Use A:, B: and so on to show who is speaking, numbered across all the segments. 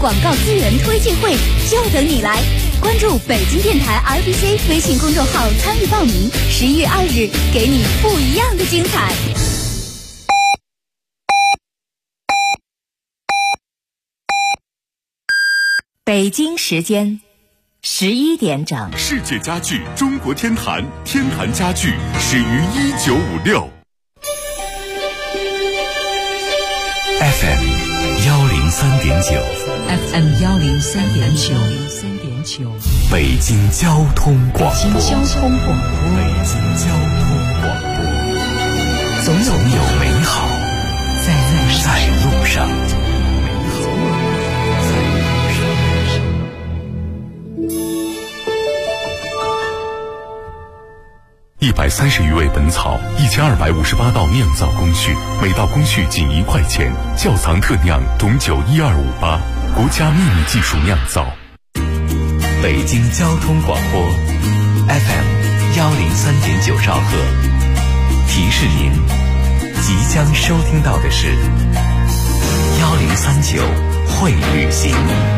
A: 广告资源推介会就等你来。关注北京电台 RBC 微信公众号参与报名，11月2日给你不一样的精彩。北京时间11点整。
B: 世界家具中国天坛，天坛家具始于1956。FM 103.9
C: FM 103.9
B: 北京交通广播。
C: 北京交通广播。
B: 总有美好在路上。130余味本草，1258道酿造工序，每道工序仅1块钱。窖藏特酿董酒12588，国家秘密技术酿造。北京交通广播 FM 103.9兆赫，提示您即将收听到的是1039会旅行。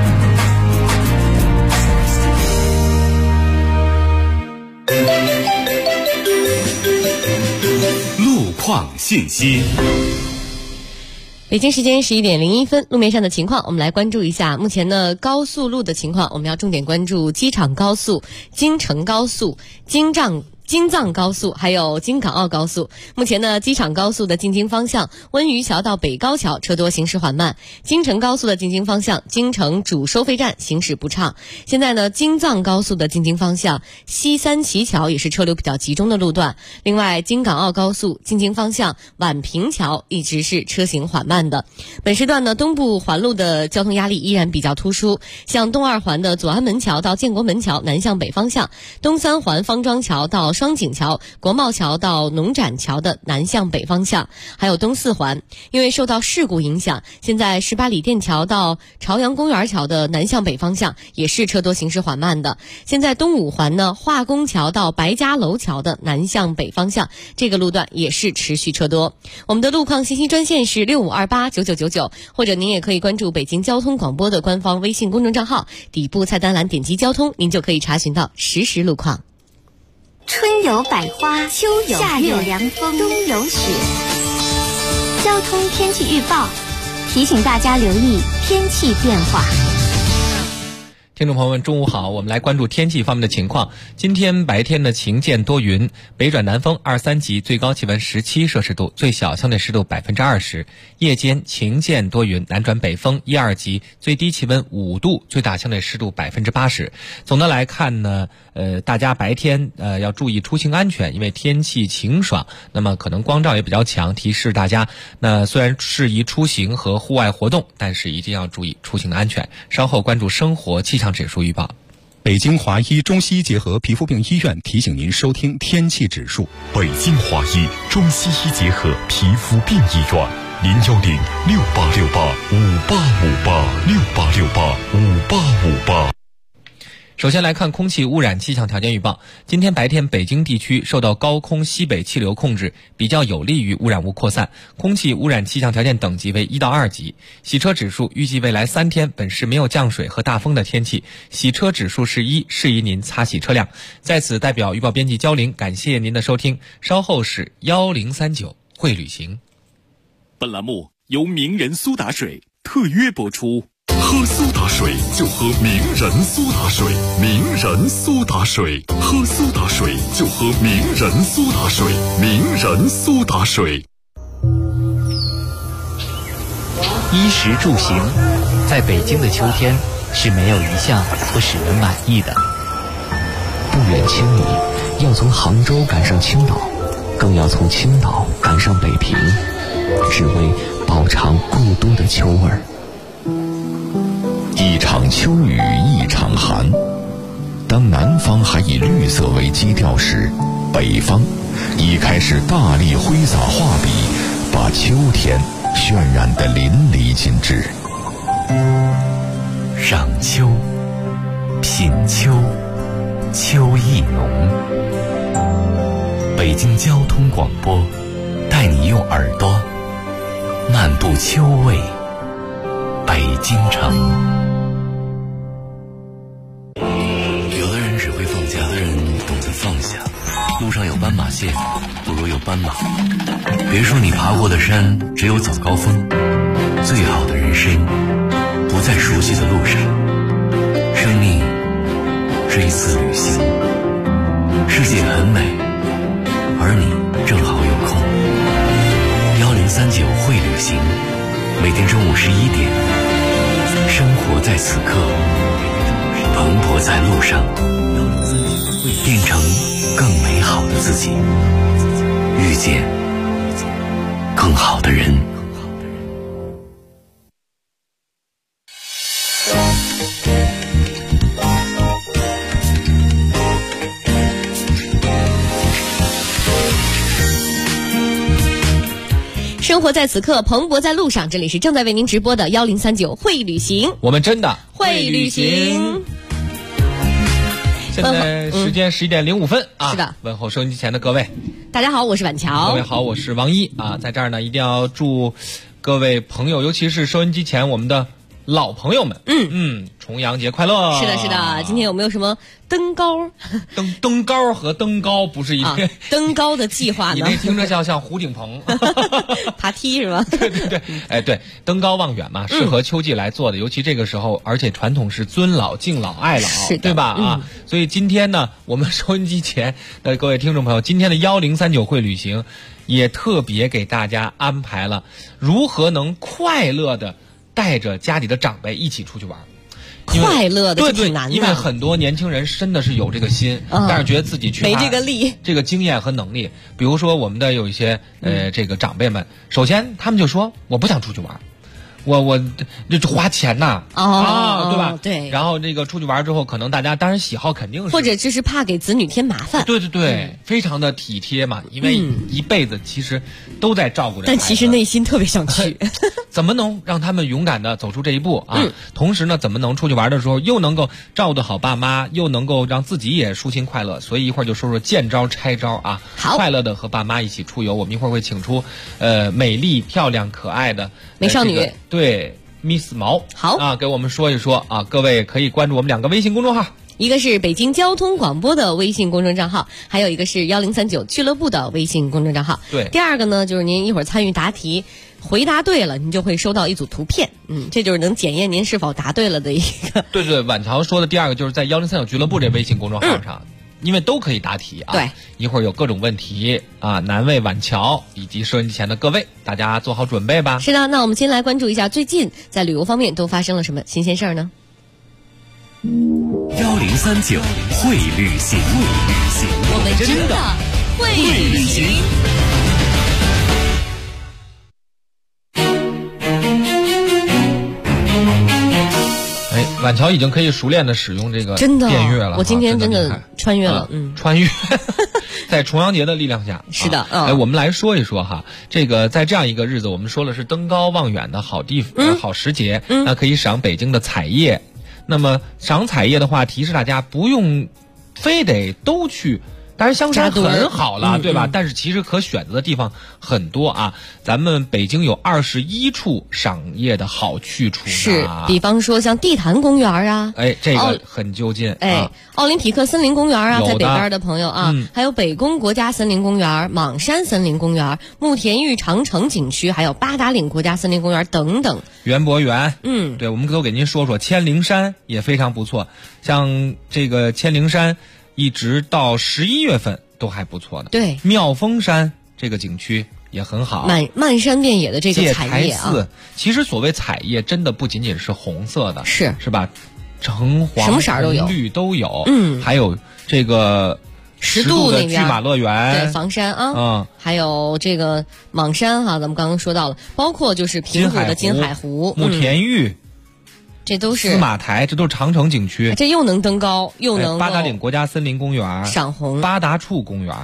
B: 路况信息。
D: 北京时间11点01分，路面上的情况，我们来关注一下目前的高速路的情况。我们要重点关注机场高速、京承高速、京藏高速还有京港澳高速。目前呢，机场高速的进京方向温榆桥到北高桥车多，行驶缓慢；京承高速的进京方向京承主收费站行驶不畅。现在呢，京藏高速的进京方向西三旗桥也是车流比较集中的路段。另外，京港澳高速进京方向宛平桥一直是车行缓慢的。本时段呢，东部环路的交通压力依然比较突出，像东二环的左安门桥到建国门桥南向北方向，东三环方庄桥到双井桥、国贸桥到农展桥的南向北方向，还有东四环，因为受到事故影响，现在18里店桥到朝阳公园桥的南向北方向也是车多行驶缓慢的。现在东五环呢，化工桥到白家楼桥的南向北方向，这个路段也是持续车多。我们的路况信息专线是65289999，或者您也可以关注北京交通广播的官方微信公众账号，底部菜单栏点击交通，您就可以查询到实时路况。
A: 春有百花，秋有夏有凉风，冬有雪。交通天气预报提醒大家留意天气变化。
E: 听众朋友们，中午好，我们来关注天气方面的情况。今天白天呢，晴间多云，北转南风2、3级，最高气温17摄氏度，最小相对湿度20%。夜间晴间多云，南转北风1、2级，最低气温5度，最大相对湿度80%。总的来看呢，大家白天要注意出行安全，因为天气晴爽，那么可能光照也比较强，提示大家，那虽然适宜出行和户外活动，但是一定要注意出行的安全。稍后关注生活气象指数预报。
F: 北京华医中西医结合皮肤病医院提醒您收听天气指数。
B: 北京华医中西医结合皮肤病医院，0106868585858
E: 首先来看空气污染气象条件预报。今天白天北京地区受到高空西北气流控制，比较有利于污染物扩散，空气污染气象条件等级为1到2级。洗车指数预计未来3天本市没有降水和大风的天气，洗车指数是1，适宜您擦洗车辆。在此代表预报编辑焦玲感谢您的收听，稍后是1039会旅行。
B: 本栏目由名人苏打水特约播出。喝苏打水就喝名人苏打水，名人苏打水，喝苏打水就喝名人苏打水，名人苏打水。
G: 衣食住行，在北京的秋天是没有一项不使人满意的。不远千里，要从杭州赶上青岛，更要从青岛赶上北平，只为饱尝故都的秋味儿。
H: 一场秋雨一场寒，当南方还以绿色为基调时，北方已开始大力挥洒画笔，把秋天渲染得淋漓尽致。
B: 赏秋，品秋，秋意浓。北京交通广播带你用耳朵漫步秋味北京城。
I: 线，不如有斑马。别说你爬过的山只有早高峰，最好的人生不在熟悉的路上。生命是一次旅行，世界很美，而你正好有空。1039会旅行，每天中午11点，生活在此刻，蓬勃在路上，变成更美好的自己，遇见更好的人。
D: 生活在此刻，蓬勃在路上。这里是正在为您直播的1039会旅行，
E: 我们真的
D: 会旅行。
E: 现在时间11点05分啊！
D: 是的，
E: 问候收音机前的各位，
D: 大家好，我是婉乔。
E: 各位好，我是王一啊。在这儿呢，一定要祝各位朋友，尤其是收音机前我们的老朋友们，重阳节快乐！
D: 是的，是的。今天有没有什么登高？
E: 登高和登高不是一个
D: 登高的计划呢？
E: 你那听着像胡顶棚，
D: 爬梯是吧？
E: 对，哎对，登高望远嘛，适合秋季来做的，尤其这个时候，而且传统是尊老敬老爱老，对吧？啊，所以今天呢，我们收音机前的各位听众朋友，今天的1039会旅行也特别给大家安排了如何能快乐的带着家里的长辈一起出去玩。
D: 快乐的挺难的，
E: 因为很多年轻人真的是有这个心，但是觉得自己缺乏
D: 没这个力、
E: 这个经验和能力。比如说我们的有一些这个长辈们，首先他们就说我不想出去玩，我这花钱呐对吧？
D: 对。
E: 然后这个出去玩之后，可能大家当然喜好肯定是，
D: 或者就是怕给子女添麻烦。
E: 对，非常的体贴嘛，因为一辈子其实都在照顾着孩子，
D: 但其实内心特别想去。
E: 怎么能让他们勇敢的走出这一步啊？同时呢，怎么能出去玩的时候又能够照顾好爸妈，又能够让自己也舒心快乐？所以一会儿就说说见招拆招啊，快乐的和爸妈一起出游。我们一会儿会请出美丽漂亮可爱的
D: 美少女，
E: 对 Miss 毛，
D: 好
E: 啊，给我们说一说啊。各位可以关注我们2个微信公众号，
D: 一个是北京交通广播的微信公众账号，还有一个是1039俱乐部的微信公众账号。
E: 对，
D: 第二个呢，就是您一会儿参与答题，回答对了，您就会收到一组图片，这就是能检验您是否答对了的一个。
E: 对，婉乔说的第二个就是在1039俱乐部这微信公众号上。因为都可以答题啊，
D: 对，
E: 一会儿有各种问题啊，难为婉乔以及收音机前的各位，大家做好准备吧。
D: 是的，那我们先来关注一下最近在旅游方面都发生了什么新鲜事儿呢
I: ？1039会旅行，
D: 我们真的会旅行。
E: 婉乔已经可以熟练的使用这个
D: 真的
E: 电乐了，
D: 我今天真的穿越了，
E: 穿越，在重阳节的力量下，
D: 是的，
E: 我们来说一说哈，这个在这样一个日子，我们说了是登高望远的好好时节，那可以赏北京的彩叶。那么赏彩叶的话，提示大家不用非得都去。当然香山很好了，对吧？但是其实可选择的地方很多啊。咱们北京有21处赏叶的好去处，
D: 是，比方说像地坛公园啊，
E: 这个很就近，
D: 奥林匹克森林公园啊，在北边的朋友啊，还有北宫国家森林公园、莽山森林公园、慕田峪长城景区，还有八达岭国家森林公园等等。
E: 园博园，对，我们都给您说说。千灵山也非常不错，像这个千灵山。一直到11月份都还不错的。
D: 对，
E: 妙峰山这个景区也很好，
D: 漫山遍野的这个彩叶
E: 啊。其实所谓彩叶，真的不仅仅是红色的，
D: 是
E: 吧？橙黄、
D: 什么色都有，
E: 绿都有。还有这个
D: 10渡
E: 的拒马乐园，
D: 对，房山啊，还有这个莽山哈，咱们刚刚说到了，包括就是平谷的金海湖、
E: 慕田峪。
D: 这都是
E: 司马台，这都是长城景区，
D: 这又能登高，又能
E: 八达岭国家森林公园、
D: 赏红、
E: 八达处公园，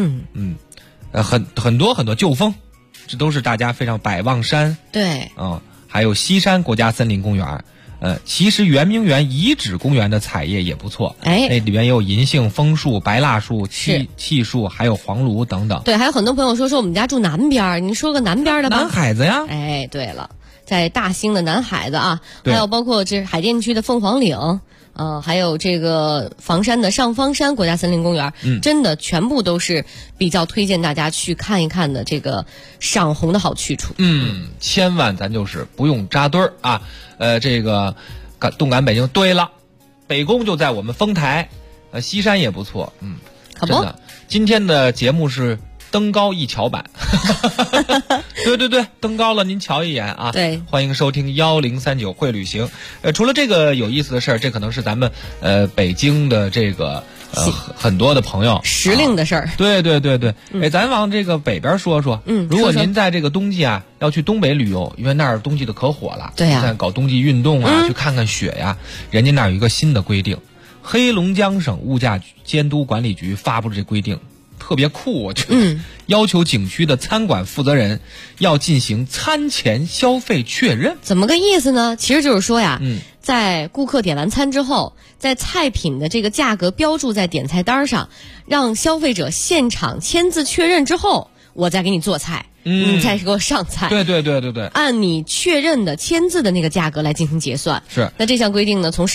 E: 很多旧峰，这都是大家非常百望山，
D: 对，
E: 还有西山国家森林公园，其实圆明园遗址公园的彩叶也不错，那里面也有银杏、枫树、白蜡树、气树，还有黄芦等等。
D: 对，还有很多朋友说我们家住南边，您说个南边的吧？
E: 南海子呀。
D: 对了。 在大兴的南海的啊，还有包括这海淀区的凤凰岭。还有这个房山的上方山国家森林公园，真的全部都是比较推荐大家去看一看的这个赏红的好去处。
E: 千万咱就是不用扎堆儿啊。这个动感北京，对了，北宫就在我们丰台，西山也不错。
D: 可不，
E: 真的，今天的节目是登高一瞧版。对，登高了您瞧一眼啊。
D: 对，
E: 欢迎收听1039会旅行。除了这个有意思的事儿，这可能是咱们北京的这个很多的朋友
D: 时令的事儿。
E: 对，咱往这个北边说说。如果您在这个冬季啊要去东北旅游，因为那儿冬季的可火了，
D: 对呀，
E: 在搞冬季运动啊，去看看雪呀，人家那儿有一个新的规定，黑龙江省物价监督管理局发布的这规定。特别酷，我觉得，要求景区的餐馆负责人要进行餐前消费确认。
D: 怎么个意思呢？其实就是说呀，在顾客点完餐之后，在菜品的这个价格标注在点菜单上，让消费者现场签字确认之后，我再给你做菜，你再给我上菜。
E: 对，
D: 按你确认的签字的那个价格来进行结算。
E: 是。
D: 那这项规定呢，从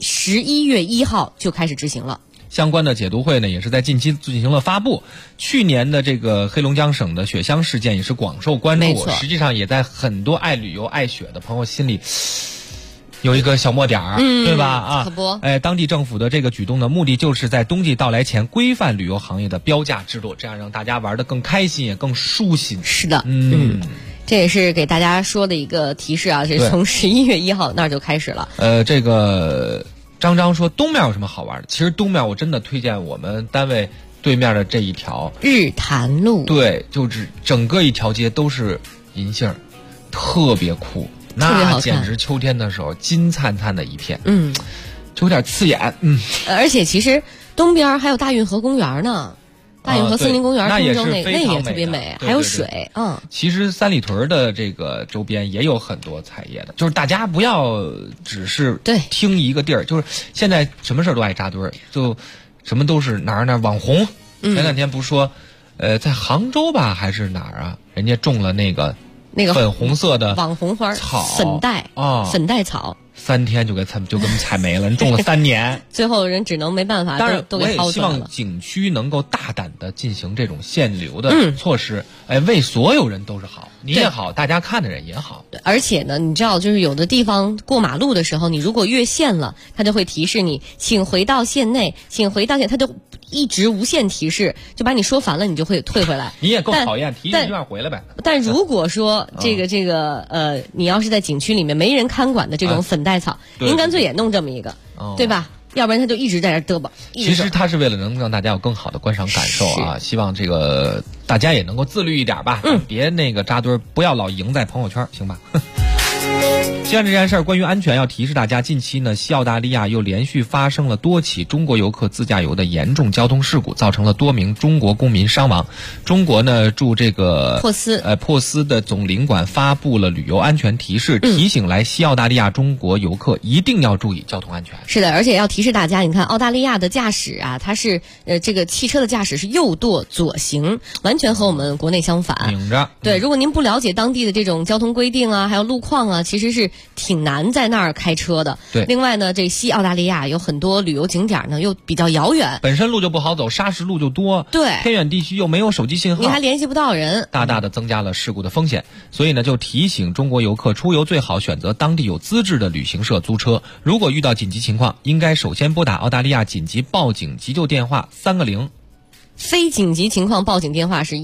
D: 11月1号就开始执行了。
E: 相关的解读会呢，也是在近期进行了发布。去年的这个黑龙江省的雪乡事件也是广受关注，实际上也在很多爱旅游爱雪的朋友心里有一个小墨点儿，对吧？
D: 可不。
E: 当地政府的这个举动的目的就是在冬季到来前规范旅游行业的标价制度，这样让大家玩得更开心也更舒心。
D: 是的，这也是给大家说的一个提示啊，这是从11月1号那儿就开始了。
E: 这个张说东面有什么好玩的？其实东面我真的推荐我们单位对面的这一条
D: 日坛路。
E: 对，就是整个一条街都是银杏，特别酷，那简直秋天的时候金灿灿的一片，就有点刺眼。
D: 而且其实东边还有大运河公园呢。大运河森林公园，
E: 那也
D: 是
E: 非常
D: 美，特别美，还有水。
E: 其实三里屯的这个周边也有很多采叶的，就是大家不要只是听一个地儿，就是现在什么事都爱扎堆儿，就什么都是哪儿网红。前两天不是说，在杭州吧还是哪儿啊？人家种了那个粉红色的
D: 网红花
E: 草
D: 粉黛粉黛草。
E: 3天就给我们采没了，人种了3年，
D: 最后人只能没办法，
E: 当然
D: 都给掏出来了。
E: 我也希望景区能够大胆的进行这种限流的措施，为所有人都是好，你也好，大家看的人也好。
D: 而且呢，你知道，就是有的地方过马路的时候，你如果越线了，它就会提示你，请回到线内，请回到线，它就一直无限提示，就把你说烦了，你就会退回来。
E: 你也够讨厌，提醒就让回来呗。
D: 但如果说这个你要是在景区里面没人看管的这种粉黛草，您干脆也弄这么一个，对吧？要不然他就一直在这嘚吧。
E: 其实他是为了能让大家有更好的观赏感受啊，希望这个大家也能够自律一点吧，别那个扎堆，不要老赢在朋友圈，行吧？接下这件事儿，关于安全要提示大家，近期呢，西澳大利亚又连续发生了多起中国游客自驾游的严重交通事故，造成了多名中国公民伤亡。中国呢驻这个珀斯的总领馆发布了旅游安全提示，提醒来西澳大利亚中国游客一定要注意交通安全。
D: 是的，而且要提示大家，你看澳大利亚的驾驶啊，它是这个汽车的驾驶是右舵左行，完全和我们国内相反。
E: 拧着。
D: 对，如果您不了解当地的这种交通规定啊，还有路况啊，其实是挺难在那儿开车的。
E: 对，
D: 另外呢，这西澳大利亚有很多旅游景点呢，又比较遥远，
E: 本身路就不好走，砂石路就多，
D: 对，
E: 偏远地区又没有手机信号，
D: 你还联系不到人，
E: 大大的增加了事故的风险。所以呢，就提醒中国游客出游最好选择当地有资质的旅行社租车。如果遇到紧急情况，应该首先拨打澳大利亚紧急报警急救电话3个0。
D: 非紧急情况报警电话是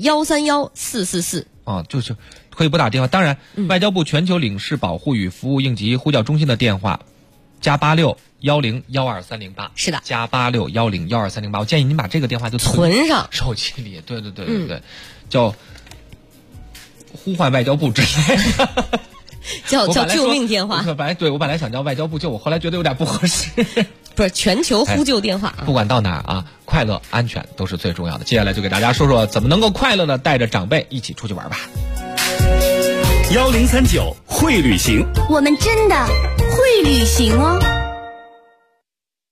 D: 131-444。
E: 就是可以拨打电话。当然，外交部全球领事保护与服务应急呼叫中心的电话+8610123008。
D: 是的，
E: +8610123008。我建议您把这个电话就
D: 存上
E: 手机里。对，叫呼唤外交部之类的。
D: 叫救命电话。
E: 我本来想叫外交部救我，后来觉得有点不合适。
D: 不是全球呼救电话。
E: 不管到哪儿啊，快乐安全都是最重要的。接下来就给大家说说怎么能够快乐的带着长辈一起出去玩吧。
B: 1039会旅行，
A: 我们真的会旅行哦。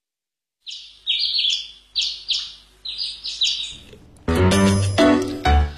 E: 好，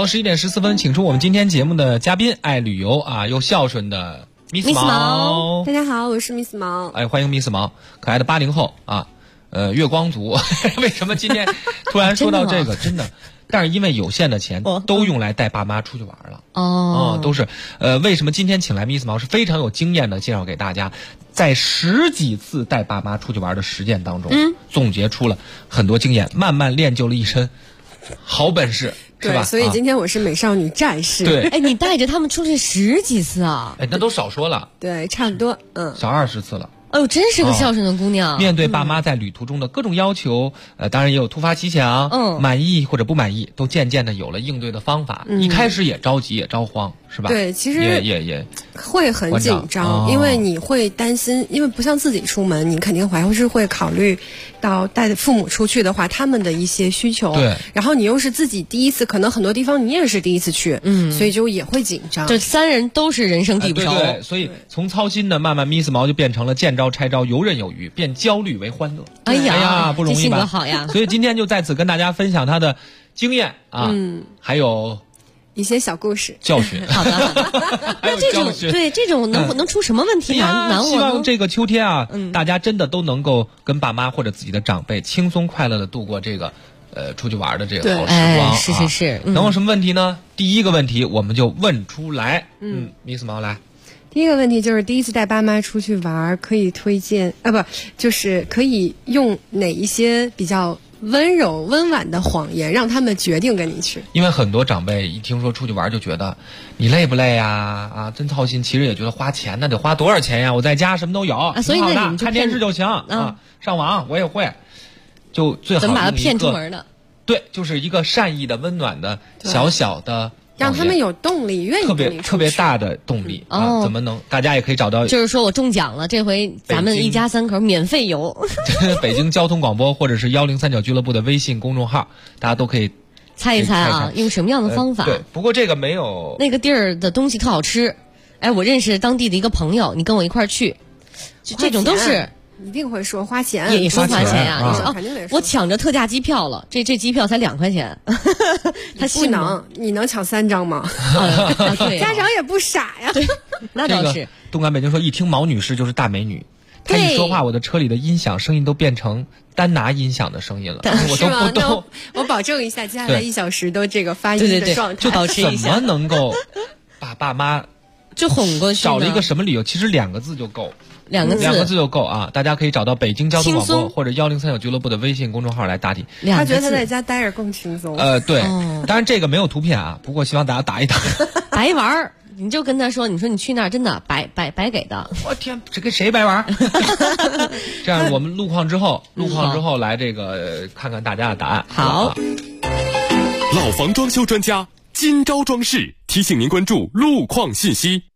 E: 好，11:14，请出我们今天节目的嘉宾，爱旅游啊又孝顺的 Miss 毛。
J: 大家好，我是 Miss 毛。
E: 哎，欢迎 Miss 毛，可爱的80后啊，月光族。为什么今天突然说到这个？真的。但是因为有限的钱都用来带爸妈出去玩了都是为什么今天请来 Miss 毛是非常有经验的介绍给大家，在10几次带爸妈出去玩的实践当中，总结出了很多经验，慢慢练就了一身好本事，是吧？
J: 对，所以今天我是美少女战士。
E: 对，
D: 哎，你带着他们出去10几次啊？
E: 哎，那都少说了。
J: 对，差不多，
E: 小20次了。
D: 哎呦，真是个孝顺的姑娘。
E: 面对爸妈在旅途中的各种要求，当然也有突发奇想，满意或者不满意，都渐渐的有了应对的方法。一开始也着急，也着慌，是吧？
J: 对，其实
E: 也
J: 会很紧张，因为你会担心，因为不像自己出门，你肯定还是会考虑到带父母出去的话，他们的一些需求。
E: 对。
J: 然后你又是自己第一次，可能很多地方你也是第一次去，所以就也会紧张。
D: 这3人都是人生地不熟，
E: 对，所以从操心的慢慢 Miss 毛就变成了见招拆招，游刃有余，变焦虑为欢乐。
D: 哎呀，
E: 不容易吧？
D: 这性格好呀！
E: 所以今天就在此跟大家分享他的经验啊，还有
J: 一些小故事
E: 教训。
D: 好的，那这种能出什么问题难我？
E: 希望这个秋天啊，大家真的都能够跟爸妈或者自己的长辈轻松快乐的度过这个出去玩的这个好时光。
D: 是。
E: 能有什么问题呢？第一个问题我们就问出来。Miss 毛来。
J: 第一个问题就是第一次带爸妈出去玩，可以推荐就是可以用哪一些比较温柔温婉的谎言让他们决定跟你去？
E: 因为很多长辈一听说出去玩就觉得你累不累呀？真操心。其实也觉得花钱那得花多少钱呀？我在家什么都有，
D: 所以那你们就
E: 看电视就行上网我也会，就最好
D: 怎么把他骗出门的？
E: 对，就是一个善意的、温暖的、小的。
J: 让他们有动力，愿意跟你
E: 特别大的动力怎么能？大家也可以找到，
D: 就是说我中奖了，这回咱们一家3口免费游。
E: 北京交通广播或者是103.9俱乐部的微信公众号，大家都可以
D: 猜一猜啊，用什么样的方法？
E: 对，不过这个没有
D: 那个地儿的东西特好吃。哎，我认识当地的一个朋友，你跟我一块儿去，这种都是。
J: 一定会说花钱，
D: 也说花钱呀！你说
J: 肯定得说。
D: 我抢着特价机票了，这机票才2块钱，他
J: 不能，你能抢3张吗？
D: 对，
J: 家长也不傻呀。
D: 对，那倒是。
E: 东莞北京说，一听毛女士就是大美女，她一说话，我的车里的音响声音都变成单拿音响的声音了，我都不动。
J: 我保证一下，接下来1小时都这个发音的状态，
D: 就保持一下。
E: 怎么能够把爸妈
D: 就哄过去？
E: 找了一个什么理由？其实2个字就够。
D: 2个
E: 字就够啊！大家可以找到北京交通广播或者103.9俱乐部的微信公众号来答题。
J: 他觉得他在家待着更轻松。
E: 对，当然这个没有图片啊，不过希望大家打一打。
D: 白玩儿，你就跟他说，你说你去那儿真的白给的。
E: 我天，这跟谁白玩？这样我们路况之后来这个看看大家的答案。
D: 好。
B: 老房装修专家今朝装饰提醒您关注路况信息。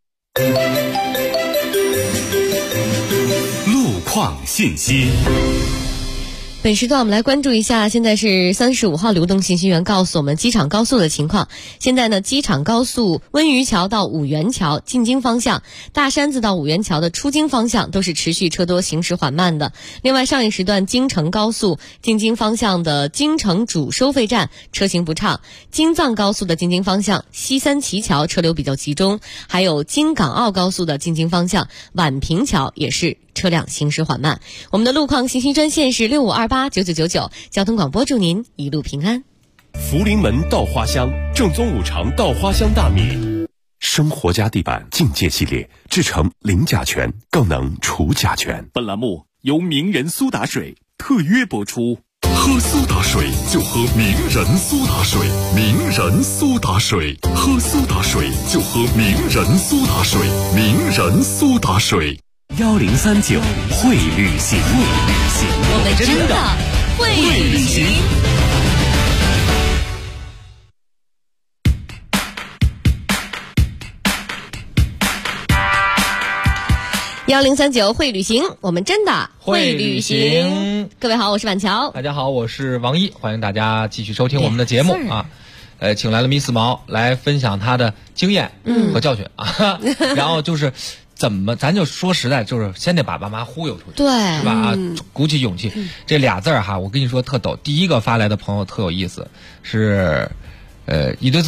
B: 路况信息。
D: 本时段我们来关注一下，现在是35号流动信息源告诉我们机场高速的情况。现在呢，机场高速温榆桥到五原桥进京方向，大山子到五原桥的出京方向都是持续车多，行驶缓慢的。另外，上一时段京承高速进京方向的京承主收费站车行不畅，京藏高速的进京方向西三旗桥车流比较集中，还有京港澳高速的进京方向宛平桥也是车辆行驶缓慢。我们的路况信息专线是65289999，交通广播祝您一路平安。
B: 福临门稻花香正宗五常稻花香大米，生活家地板境界系列制成零甲醛，更能除甲醛。本栏目由名人苏打水特约播出。喝苏打水就喝名人苏打水，名人苏打水，喝苏打水就喝名人苏打水，名人苏打水。1039会旅行，
D: 我们真的会旅行。1039会旅行，我们真的会旅行。各位好，我是板桥。
E: 大家好，我是王一，欢迎大家继续收听我们的节目啊。请来了Miss毛来分享他的经验和教训啊。然后就是怎么，咱就说实在，就是先得把爸妈忽悠出去，
D: 对，
E: 是吧？啊，鼓起勇气。这俩字儿哈，我跟你说特逗。第一个发来的朋友特有意思，是一堆字母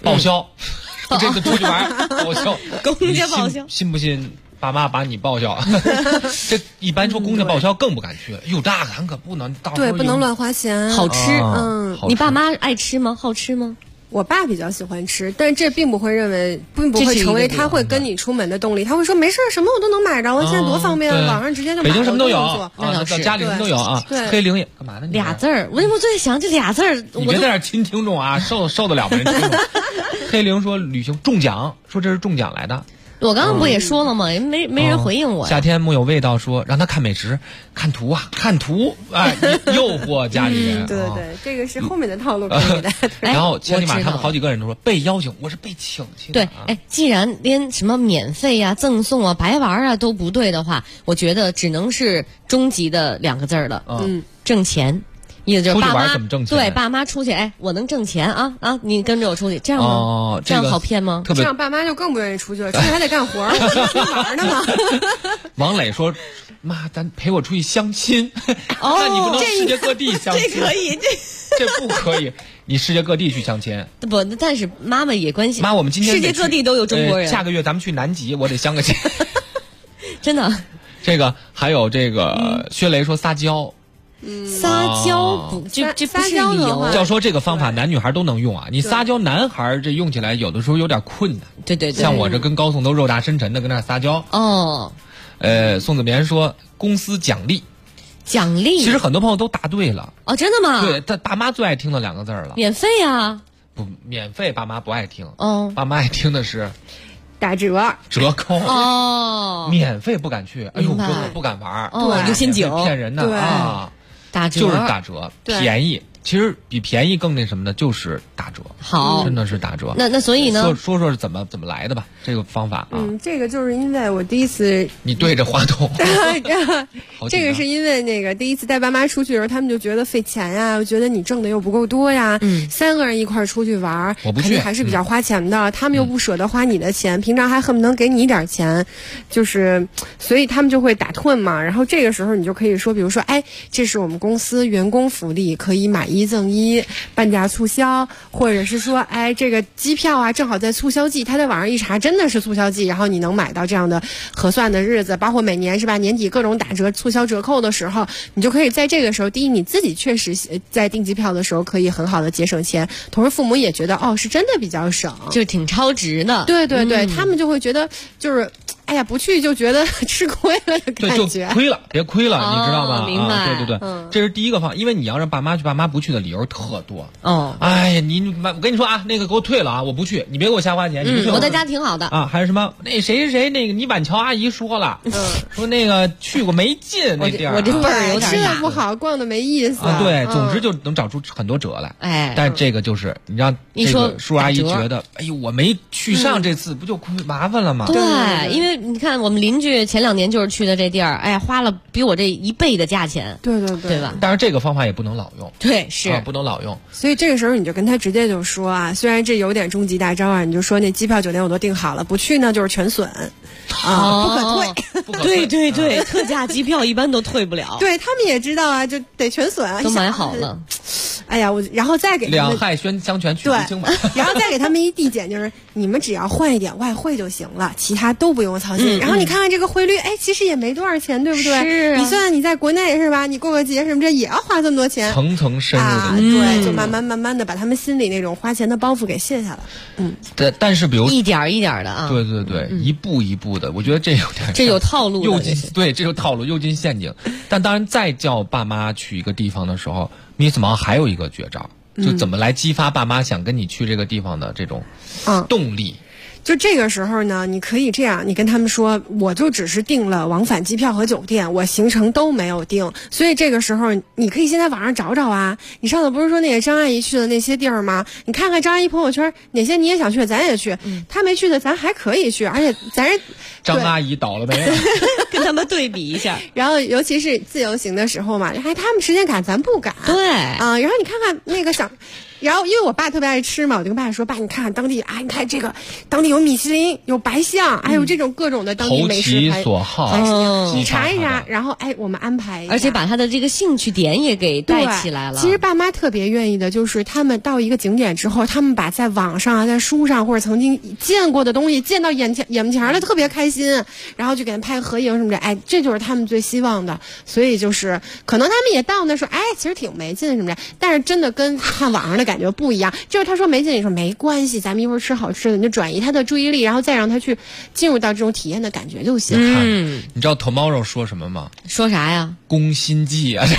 E: 报销，这次出去玩报销，
D: 公家报销，
E: 信不信？爸妈把你报销，这一般说公家报销更不敢去了。哟，这个咱可不能到时候
J: 对，不能乱花钱。
D: 好吃，
E: 好吃
D: 你爸妈爱吃吗？好吃吗？
J: 我爸比较喜欢吃，但是这并不会成为他会跟你出门的动力。他会说没事，什么我都能买着，我现在多方便，网上直接就买。
E: 北京什么都有
J: 啊，
E: 到家里什么都有啊。
J: 对，
E: 黑菱也干嘛呢？
D: 俩字儿，我最想这俩字儿。
E: 你别在这亲听众啊，受得了没人听众。黑菱说旅行中奖，说这是中奖来的。
D: 我刚刚不也说了吗？没人回应我。
E: 夏天木有味道说让他看美食，看图啊，看图，哎，诱惑家里人。
J: 对，这个是后面的套路可以给大家。
E: 然后千里马他们好几个人都说被邀请，我是被请去的。
D: 对，既然连什么免费啊、赠送啊、白玩啊都不对的话，我觉得只能是终极的2个字了。挣钱。意思就是爸妈对爸妈出去，我能挣钱啊！你跟着我出去，这样吗？这样好骗吗？
J: 这样爸妈就更不愿意出去了，出去还得干活，我出去玩呢嘛。
E: 王磊说：“妈，咱陪我出去相亲。”那你不能世界各地相亲，
D: 这可以，
E: 这不可以。你世界各地去相亲
D: 不？但是妈妈也关心。
E: 妈，我们今天
D: 世界各地都有中国人。
E: 下个月咱们去南极，我得相个亲。
D: 真的。
E: 这个还有这个薛雷说撒娇。
D: 撒娇不这不是理由。
E: 要说这个方法男女孩都能用啊，你撒娇男孩这用起来有的时候有点困难。
D: 对，
E: 像我这跟高颂都肉大深沉的跟那撒娇。宋子棉说公司奖励，其实很多朋友都答对了。
D: 真的吗？
E: 对，他爸妈最爱听的2个字了。
D: 免费啊？
E: 不，免费爸妈不爱听。
D: 爸
E: 妈爱听的是
J: 打折、
E: 折扣。免费不敢去，哎呦，哥哥不敢玩。
D: 对，刘心景
E: 骗人的啊。
D: 打折
E: 就是打折，便宜。其实比便宜更那什么的，就是打折。
D: 好，
E: 真的是打折。
D: 那所以呢？
E: 说是怎么来的吧？这个方法啊。
J: 这个就是因为我第一次。
E: 你对着话筒。
J: 这个是因为那个第一次带爸妈出去的时候，他们就觉得费钱呀，觉得你挣的又不够多呀。3个人一块出去玩，
E: 我不去，
J: 肯定还是比较花钱的。他们又不舍得花你的钱，平常还恨不能给你一点钱，所以他们就会打退嘛。然后这个时候你就可以说，比如说，这是我们公司员工福利，可以买1赠1，半价促销，或者是说，这个机票啊，正好在促销季，他在网上一查，真的是促销季，然后你能买到这样的合算的日子，包括每年是吧，年底各种打折、促销折扣的时候，你就可以在这个时候，第一，你自己确实在订机票的时候可以很好的节省钱，同时父母也觉得是真的比较省，
D: 就挺超值的。
J: 对，他们就会觉得就是不去就觉得吃亏了的感觉。
E: 对，就亏了，别亏了，你知道吗？
D: 明白。
E: 对，这是第一个方法，因为你要让爸妈去，爸妈不去的理由特多。
D: 我
E: 跟你说啊，那个给我退了啊，我不去，你别给我瞎花钱，你不去。
D: 我在家挺好的
E: 啊。还有什么那谁那个你板桥阿姨说了，说那个去过没劲那地儿，
D: 我这味儿有点
J: 吃的不好，逛的没意思
E: 啊。对，总之就能找出很多折来。但这个就是你让这个叔阿姨觉得，我没去上这次，不就麻烦了吗？
D: 对，因为你看我们邻居前2年就是去的这地儿，花了比我这1倍的价钱。
J: 对
D: 吧？
E: 但是这个方法也不能老用。
D: 对，是
E: 不能老用。
J: 所以这个时候你就跟他直接就说啊，虽然这有点终极大招啊，你就说那机票酒店我都订好了，不去呢就是全损不可退。
D: 对，特价机票一般都退不了。
J: 对，他们也知道啊，就得全损啊，
D: 都买好了。
J: 然后再给他们
E: 两害相权取不清吧。
J: 然后再给他们一递减，就是你们只要换一点外汇就行了，其他都不用操心。然后你看看这个汇率，其实也没多少钱，对不对？
D: 是
J: 你算你在国内是吧？你过个节什么这也要花这么多钱，
E: 层层深入的。
J: 对，就慢慢的把他们心里那种花钱的包袱给卸下来。
E: 但是比如
D: 一点一点的啊。
E: 对，一步一步的，我觉得这有点
D: 这有套路，
E: 这有套路，又进陷阱。但当然，再叫爸妈去一个地方的时候，Miss 毛还有一个绝招，就怎么来激发爸妈想跟你去这个地方的这种动力。
J: 就这个时候呢，你可以这样，你跟他们说，我就只是订了往返机票和酒店，我行程都没有订，所以这个时候你可以先在网上找找啊。你上次不是说那个张阿姨去的那些地儿吗？你看看张阿姨朋友圈哪些你也想去，咱也去。她没去的咱还可以去，而且咱是
E: 张阿姨倒了没？
D: 跟他们对比一下。
J: 然后尤其是自由行的时候嘛，他们时间赶咱不赶。
D: 对
J: 然后你看看那个然后因为我爸特别爱吃嘛，我就跟爸说，爸你看当地啊，你看这个当地有米其林，有白象，还有这种各种的当地美食，
E: 投其所好，
J: 你查一查，然后我们安排一下，
D: 而且把他的这个兴趣点也给带起来了。
J: 其实爸妈特别愿意的就是他们到一个景点之后，他们把在网上啊、在书上或者曾经见过的东西见到眼前了，特别开心，然后就给人拍个合影什么的，这就是他们最希望的。所以就是可能他们也到那说，其实挺没劲什么的，但是真的跟看网上的感觉不一样。就是他说没劲，你说没关系，咱们一会儿吃好吃的，你就转移他的注意力，然后再让他去进入到这种体验的感觉就行。
E: 你知道 Tomorrow 说什么吗？
D: 说啥呀？
E: 攻心计啊！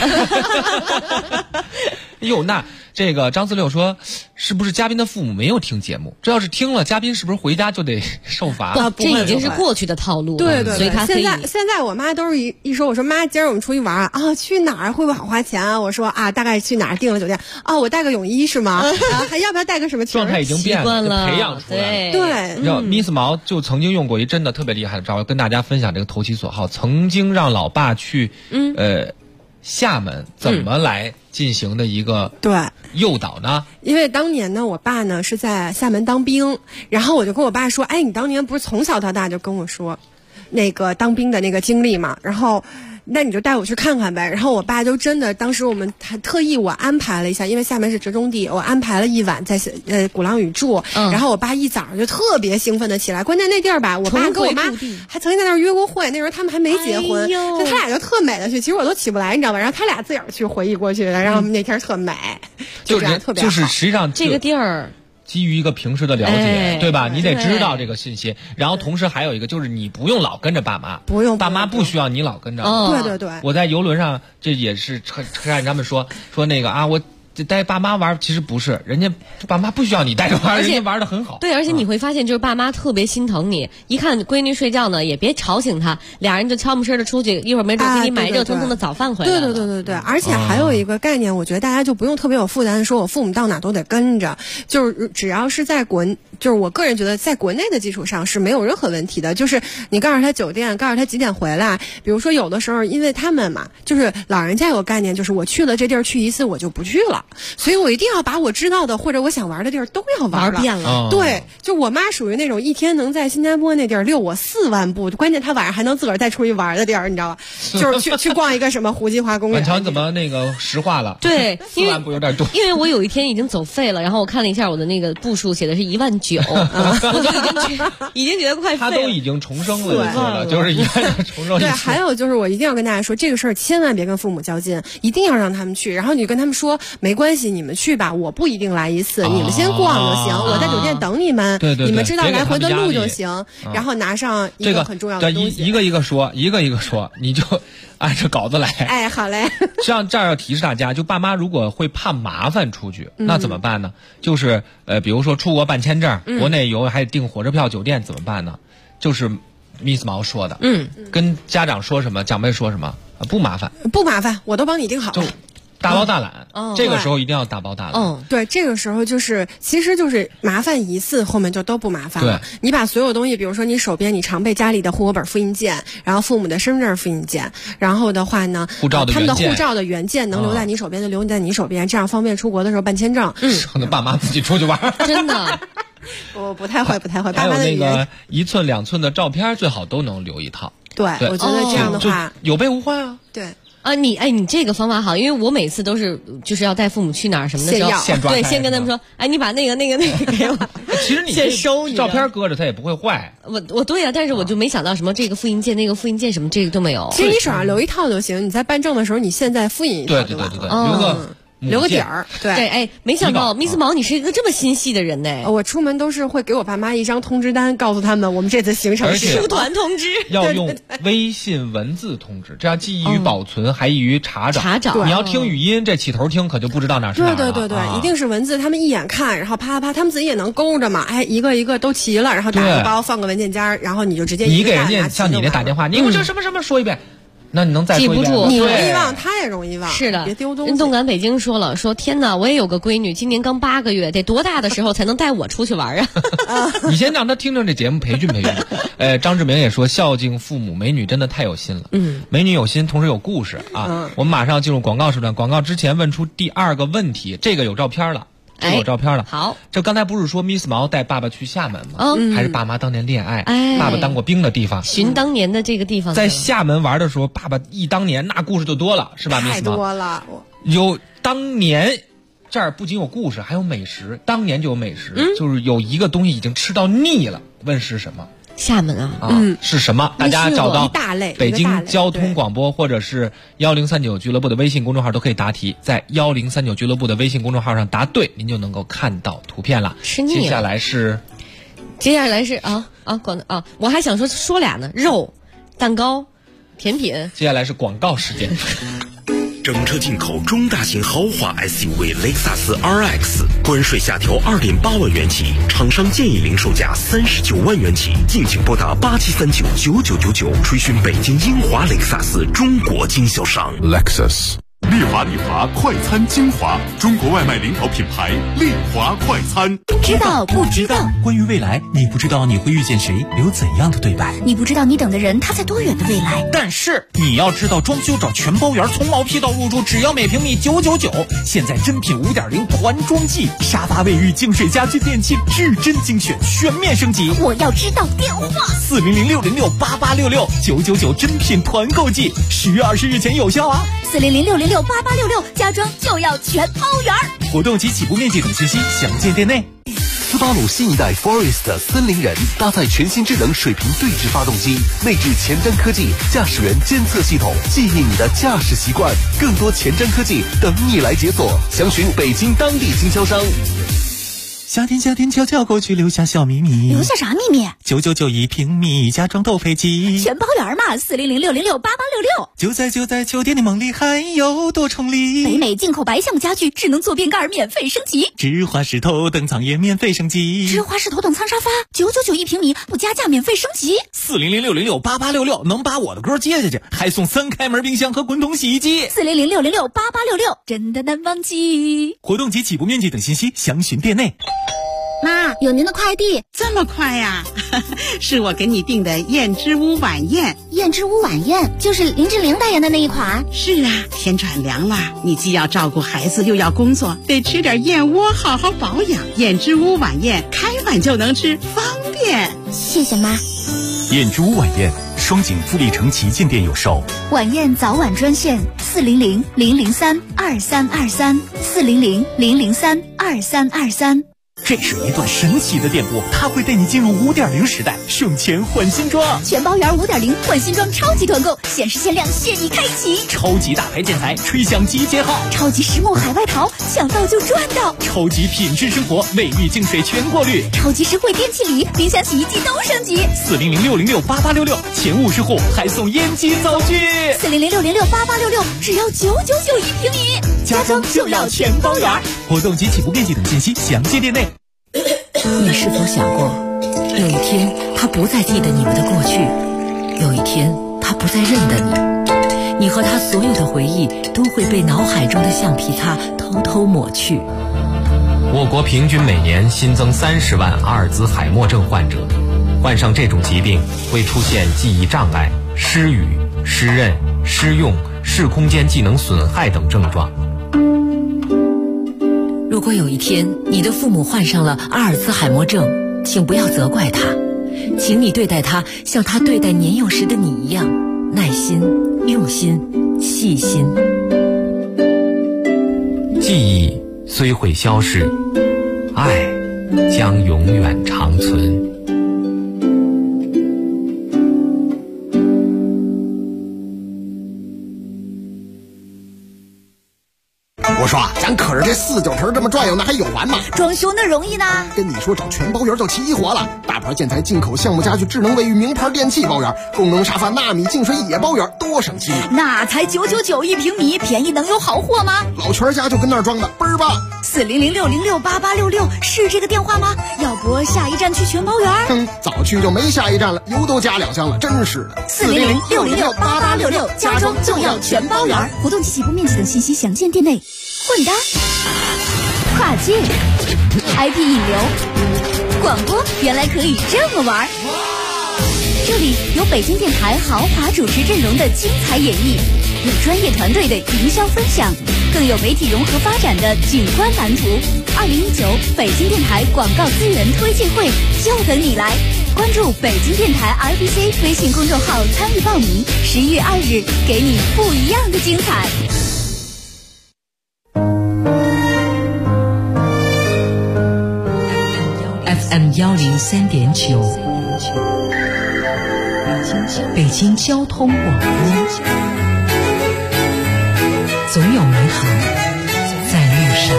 E: 哟，那这个张四六说，是不是嘉宾的父母没有听节目？这要是听了，嘉宾是不是回家就得受罚？
D: 这已经是过去的套路了。
J: 对对，
D: 所以他可以。
J: 现在我妈都是一说，我说妈，今儿我们出去玩啊，去哪儿会不会好花钱啊？我说大概去哪儿订了酒店啊，我带个泳衣是吗？还要不要带个什么？
E: 状态已经变了，培养出来了。
J: 对，
E: 你知道 Miss 毛就曾经用过一真的特别厉害的招，跟大家分享这个投其所好。曾经让老爸去厦门怎么来进行的一个诱导呢？
J: 因为当年呢，我爸呢是在厦门当兵，然后我就跟我爸说，你当年不是从小到大就跟我说那个当兵的那个经历嘛，然后那你就带我去看看呗。然后我爸就真的，当时我们还特意我安排了一下，因为厦门是折中地，我安排了一晚在鼓浪屿住。然后我爸一早上就特别兴奋的起来，关键那地儿吧，我爸跟我妈还曾经在那儿约过会，那时候他们还没结婚，就他俩就特美的去，其实我都起不来，你知道吧？然后他俩自个儿去回忆过去的，然后那天特美，就这样特别好。
E: 就是实际上
D: 这个地儿。
E: 基于一个平时的了解，对吧？你得知道这个信息，然后同时还有一个就是你不用老跟着爸妈，爸妈不需要你老跟着。
J: 对对对，
E: 我在游轮上，这也是看他们说那个我带爸妈玩，其实不是，人家爸妈不需要你带着玩，人家玩得很好。
D: 对，而且你会发现，就是爸妈特别心疼你，一看闺女睡觉呢，也别吵醒她，俩人就悄没声的出去，一会儿没准给你买热腾腾的早饭回来。
J: 对，而且还有一个概念，我觉得大家就不用特别有负担的说，我父母到哪都得跟着，就是只要是在就是我个人觉得在国内的基础上是没有任何问题的，就是你告诉他酒店，告诉他几点回来。比如说有的时候，因为他们嘛，就是老人家有概念，就是我去了这地儿去一次我就不去了，所以我一定要把我知道的或者我想玩的地儿都要玩
D: 遍了。
J: 对，就我妈属于那种一天能在新加坡那地儿溜我4万步，关键她晚上还能自个儿再出去玩的地儿，你知道吧？就是去逛一个什么胡金华公园。
E: 晚强怎么那个石化了？
D: 对
E: ，4万步有点多。
D: 因为我有一天已经走废了，然后我看了一下我的那个步数，写的是19000，我就已经觉得快废了。
E: 他都已经重生了，就是一个重生。
J: 对，还有就是我一定要跟大家说，这个事儿千万别跟父母较劲，一定要让他们去。然后你跟他们说没关系，你们去吧，我不一定来一次，你们先逛就行，我在酒店等你们。
E: 对，
J: 你们知道来回的路就行。然后拿上一个很重要的东西，
E: 一个一个说，你就按照稿子来。
J: 好嘞。
E: 这儿要提示大家，就爸妈如果会怕麻烦出去，那怎么办呢？就是比如说出国办签证，国内游还得订火车票、酒店，怎么办呢？就是 Miss 毛说的，跟家长说什么，长辈说什么，不麻烦，
J: 我都帮你订好了。
E: 大包大揽，这个时候一定要大包大揽。
J: 对，这个时候其实就是麻烦一次，后面就都不麻烦了。你把所有东西，比如说你手边你常备家里的户口本复印件，然后父母的身份证复印件，然后的话呢，他们的护照的原件能留在你手边就留在你手边，这样方便出国的时候办签证。
E: 省得爸妈自己出去玩。
D: 真的，
J: 我不太会。
E: 还有那个1寸2寸的照片，最好都能留一套。
J: 对，我觉得这样的话
E: 有备无患啊。
J: 对。
D: 你这个方法好，因为我每次都是就是要带父母去哪儿什么的时候，对，先跟他们说，你把那个给我。
E: 其实你
D: 先收你
E: 照片搁着，它也不会坏。
D: 我对呀，但是我就没想到什么这个复印件那个复印件什么这个都没有。
J: 其实你手上留一套就行，你在办证的时候，你现在复印一套就完了。留个底儿，
D: 对，没想到 Miss 毛你是一个这么心细的人呢。
J: 我出门都是会给我爸妈一张通知单，告诉他们我们这次行程是
D: 出团通知，
E: 要用微信文字通知，这样既易于保存，还易于查找。你要听语音，这起头听可就不知道哪是哪了。
J: 对，一定是文字，他们一眼看，然后啪，他们自己也能勾着嘛，一个一个都齐了，然后打个包放个文件夹，然后你就直接
E: 你给人家像你那打电话，你给我这什么说一遍。那你能再说一遍？
D: 记不住，
J: 你容易忘，他也容易忘。
D: 是的，
J: 别丢东西。
D: 动感北京说天哪，我也有个闺女，今年刚8个月，得多大的时候才能带我出去玩啊？
E: 你先让她听这节目，培训。张志明也说，孝敬父母，美女真的太有心了。美女有心，同时有故事啊。我们马上进入广告时段，广告之前问出第2个问题，这个有照片了。 这有照片了。
D: 好，
E: 这刚才不是说 Miss 毛带爸爸去厦门吗？还是爸妈当年恋爱，爸爸当过兵的地方，
D: 寻当年的这个地方。
E: 在厦门玩的时候，爸爸忆当年，那故事就多了，是吧 ？Miss 毛
J: 太多了，
E: 有当年。这儿不仅有故事，还有美食。当年就有美食，就是有一个东西已经吃到腻了。问是什么？
D: 厦门啊，
E: 是什么？大家找到北京交通广播或者是1039俱乐部的微信公众号都可以答题，在1039俱乐部的微信公众号上答对，您就能够看到图片了。
D: 吃腻了。
E: 接下来是
D: 我还想说俩呢，肉、蛋糕、甜品。
E: 接下来是广告时间。
K: 整车进口中大型豪华 SUV 雷克萨斯 RX， 关税下调2.8万元起，厂商建议零售价39万元起，敬请拨打87399999，垂询北京英华雷克萨斯中国经销商。
B: Lexus。丽华快餐精华，中国外卖领跑品牌丽华快餐。
A: 知道不知道？
L: 关于未来，你不知道你会遇见谁，有怎样的对白？
A: 你不知道你等的人他在多远的未来？
L: 但是你要知道，装修找全包圆，从毛坯到入住，只要每平米999。现在真品5.0团装季，沙发、卫浴、净水、家居、电器，至臻精选，全面升级。
A: 我要知道电话
L: ：400-606-8866，999真品团购季，10月20日前有效啊
A: ！400-606-8866，家装就要全包圆。
L: 活动及起步面积等信息详见店内。
K: 斯巴鲁新一代 Forest 森林人搭载全新智能水平对置发动机，内置前瞻科技驾驶员监测系统，记忆你的驾驶习惯。更多前瞻科技等你来解锁，详询北京当地经销商。
L: 夏天悄悄过去，留下小秘密。
A: 留下啥秘密
L: ？999一平米，家装都配齐，
A: 全包圆嘛！400-606-8866。
L: 就在秋天的梦里，还有多重礼。
A: 北美进口白橡木家具，智能坐便盖免费升级，
L: 芝华士头等舱也免费升级，
A: 芝华士头等舱沙发999一平米，不加价免费升级。
L: 400-606-8866，能把我的歌接下去，还送3开门冰箱和滚筒洗衣机。
A: 400-606-8866，真的难忘记。
L: 活动及起步面积等信息详询店内。
A: 妈，有您的快递。
M: 这么快呀？是我给你订的燕之屋晚宴。
A: 燕之屋晚宴就是林志玲代言的那一款。
M: 是啊，天转凉了，你既要照顾孩子又要工作，得吃点燕窝好好保养。燕之屋晚宴开碗就能吃，方便。
A: 谢谢妈。
L: 燕之屋晚宴，双井富力城旗舰店有售。
A: 晚宴早晚专线400-003-2323，400-003-2323。
L: 这是一段神奇的电波，它会带你进入5.0时代，省钱换新装，
A: 全包圆5.0换新装超级团购，限时限量现已开启，
L: 超级大牌建材吹响集结号，
A: 超级实木海外淘抢到就赚到，
L: 超级品质生活卫浴净水全过滤，
A: 超级实惠电器礼，冰箱洗衣机都升级。
L: 400-606-8866，前50户还送烟机灶具。
A: 400-606-8866，只要999一平米，
L: 家装就要全包圆。活动及起步面积等信息详见店内。
C: 你是否想过，有一天他不再记得你们的过去，有一天他不再认得你，你和他所有的回忆都会被脑海中的橡皮擦偷偷抹去。
E: 我国平均每年新增30万阿尔兹海默症患者，患上这种疾病会出现记忆障碍、失语、失认、失用、视空间技能损害等症状。
C: 如果有一天你的父母患上了阿尔兹海默症，请不要责怪他，请你对待他像他对待年幼时的你一样，耐心、用心、细心。
E: 记忆虽会消逝，爱将永远长存。
N: 我说咱可是这4-9成这么转悠，那还有完吗？
A: 装修那容易呢？
N: 跟你说找全包圆就齐活了，大牌建材、进口橡木家具、智能卫浴、名牌电器包圆，功能沙发、纳米净水也包圆，多省心啊！
A: 那才999一平米，便宜能有好货吗？
N: 老全家就跟那儿装的，倍儿棒。
A: 400-606-8866是这个电话吗？要不下一站去全包圆？
N: 早去就没下一站了，油都加2箱了，真是的。
A: 400-606-8866，家装就要全包圆。活动及起步面积等信息详见店内。混搭、跨界、IP 引流，广播原来可以这么玩。这里有北京电台豪华主持阵容的精彩演绎，有专业团队的营销分享， 更有媒体融合发展的景观蓝图。2019北京电台广告资源推介会就等你来，关注北京电台 RBC 微信公众号参与报名。11月2日，给你不一样的精彩。
C: FM 103.9，北京交通广播，总有美好在路上。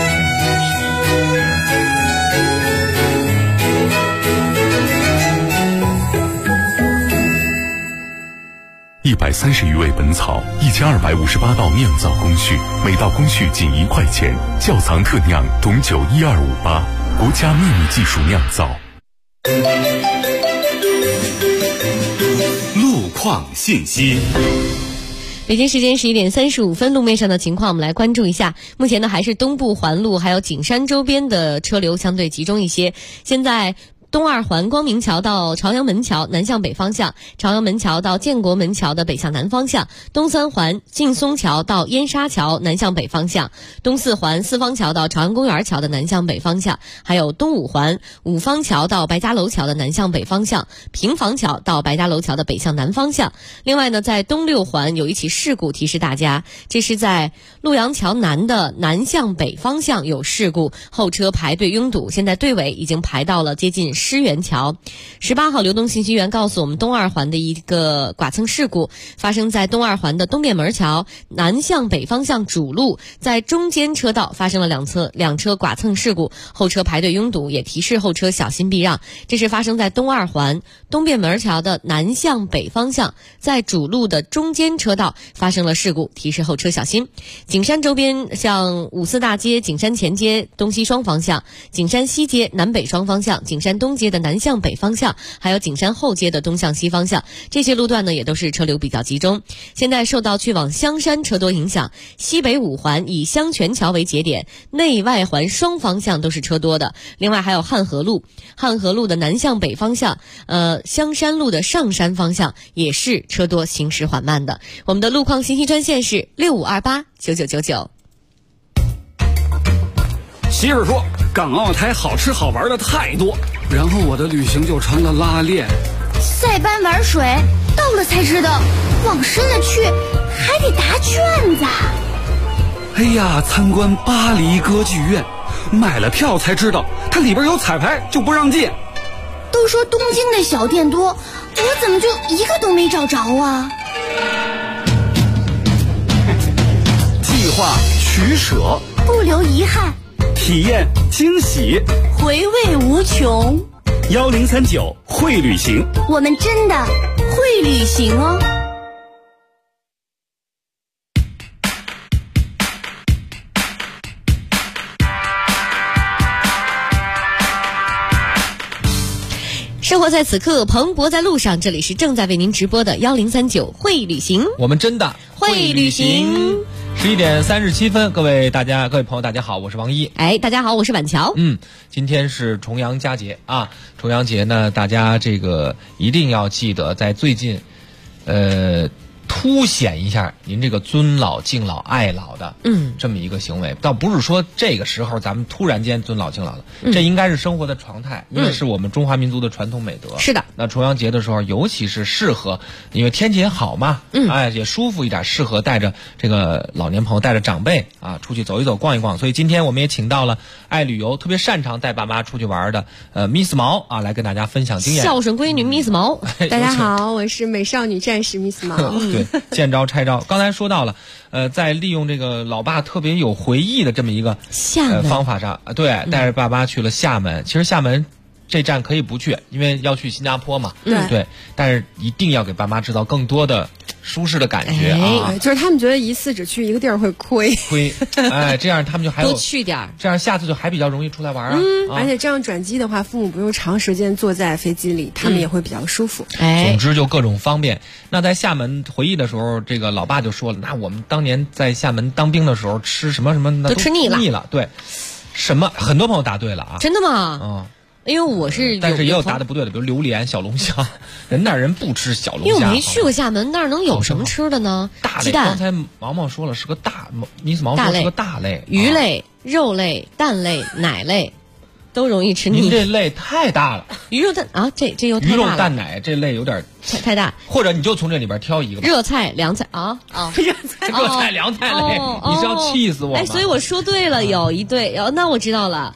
B: 130余味本草，1258道酿造工序，每道工序仅1块钱。窖藏特酿董酒12588，国家秘密技术酿造。
K: 路况信息。
D: 北京时间11点35分，路面上的情况我们来关注一下。目前呢，还是东部环路还有景山周边的车流相对集中一些。现在东二环光明桥到朝阳门桥南向北方向，朝阳门桥到建国门桥的北向南方向，东三环劲松桥到燕沙桥南向北方向，东四环四方桥到朝阳公园桥的南向北方向，还有东五环五方桥到白家楼桥的南向北方向，平房桥到白家楼桥的北向南方向。另外呢，在东六环有一起事故提示大家，这是在陆阳桥南的南向北方向有事故，后车排队拥堵，现在队尾已经排到了接近狮园桥。18号流动信息源告诉我们，东二环的一个剐蹭事故发生在东二环的东便门桥南向北方向主路，在中间车道发生了两车剐蹭事故，后车排队拥堵，也提示后车小心避让。这是发生在东二环东便门桥的南向北方向，在主路的中间车道发生了事故，提示后车小心。景山周边像五四大街、景山前街东西双方向，景山西街南北双方向，景山东街的南向北方向，还有景山后街的东向西方向，这些路段呢也都是车流比较集中。现在受到去往香山车多影响，西北五环以香泉桥为节点，内外环双方向都是车多的。另外还有汉河路的南向北方向，香山路的上山方向也是车多，行驶缓慢的。我们的路况信息专线是65289999。
O: 媳妇说港澳台好吃好玩的太多，然后我的旅行就成了拉练。
A: 塞班玩水，到了才知道往深了去还得答卷子。
O: 哎呀，参观巴黎歌剧院，买了票才知道它里边有彩排，就不让进。
A: 都说东京的小店多，我怎么就一个都没找着啊？
O: 计划取舍，
A: 不留遗憾，
O: 体验惊喜，
A: 回味无穷。
O: 1039会旅行，
A: 我们真的会旅行哦。
D: 生活在此刻，蓬勃在路上。这里是正在为您直播的1039会旅行，
E: 我们真的
D: 会旅行。
E: 11点37分，各位朋友大家好，我是王一。
D: 大家好，我是婉乔。
E: 今天是重阳佳节啊，重阳节呢，大家这个一定要记得在最近凸显一下您这个尊老敬老爱老的这么一个行为。倒不是说这个时候咱们突然间尊老敬老的，这应该是生活的常态，因为是我们中华民族的传统美德。
D: 是的。
E: 那重阳节的时候尤其是适合，因为天气也好嘛，也舒服一点，适合带着这个老年朋友带着长辈啊出去走一走逛一逛。所以今天我们也请到了爱旅游特别擅长带爸妈出去玩的Miss 毛啊，来跟大家分享经验。
D: 孝顺闺女 Miss 毛。
J: 大家好，我是美少女战士 Miss 毛。
E: 对，见招拆招。刚才说到了，在利用这个老爸特别有回忆的这么一个方法上，对，带着爸妈去了厦门。其实厦门这站可以不去，因为要去新加坡嘛。对，但是一定要给爸妈制造更多的舒适的感觉啊！
J: 就是他们觉得一次只去一个地儿会亏，
E: 这样他们就还
D: 多去点儿，
E: 这样下次就还比较容易出来玩啊。
J: 而且这样转机的话，父母不用长时间坐在飞机里，他们也会比较舒服。
E: 总之就各种方便。那在厦门回忆的时候，这个老爸就说了，那我们当年在厦门当兵的时候吃什么什么，那
D: 都吃腻了。
E: 对，什么很多朋友答对了啊？
D: 真的吗？ 因为我是，
E: 但是也有答的不对的，比如榴莲、小龙虾，人那儿人不吃小龙虾。
D: 因为我没去过厦门，那儿能有什么吃的呢？
E: 大类，
D: 鸡蛋。
E: 刚才毛毛说了是个Miss 毛说是个大类，
D: 鱼类、肉类、蛋类、奶类。都容易吃腻。
E: 您这类太大了，
D: 鱼肉蛋啊，这又太大了。
E: 鱼肉蛋奶这类有点
D: 太大，
E: 或者你就从这里边挑一个吧。
D: 热菜、凉菜啊，
J: 热
E: 菜、凉菜类，你是要气死我吗？
D: 哎，所以我说对了，有一对，那我知道了，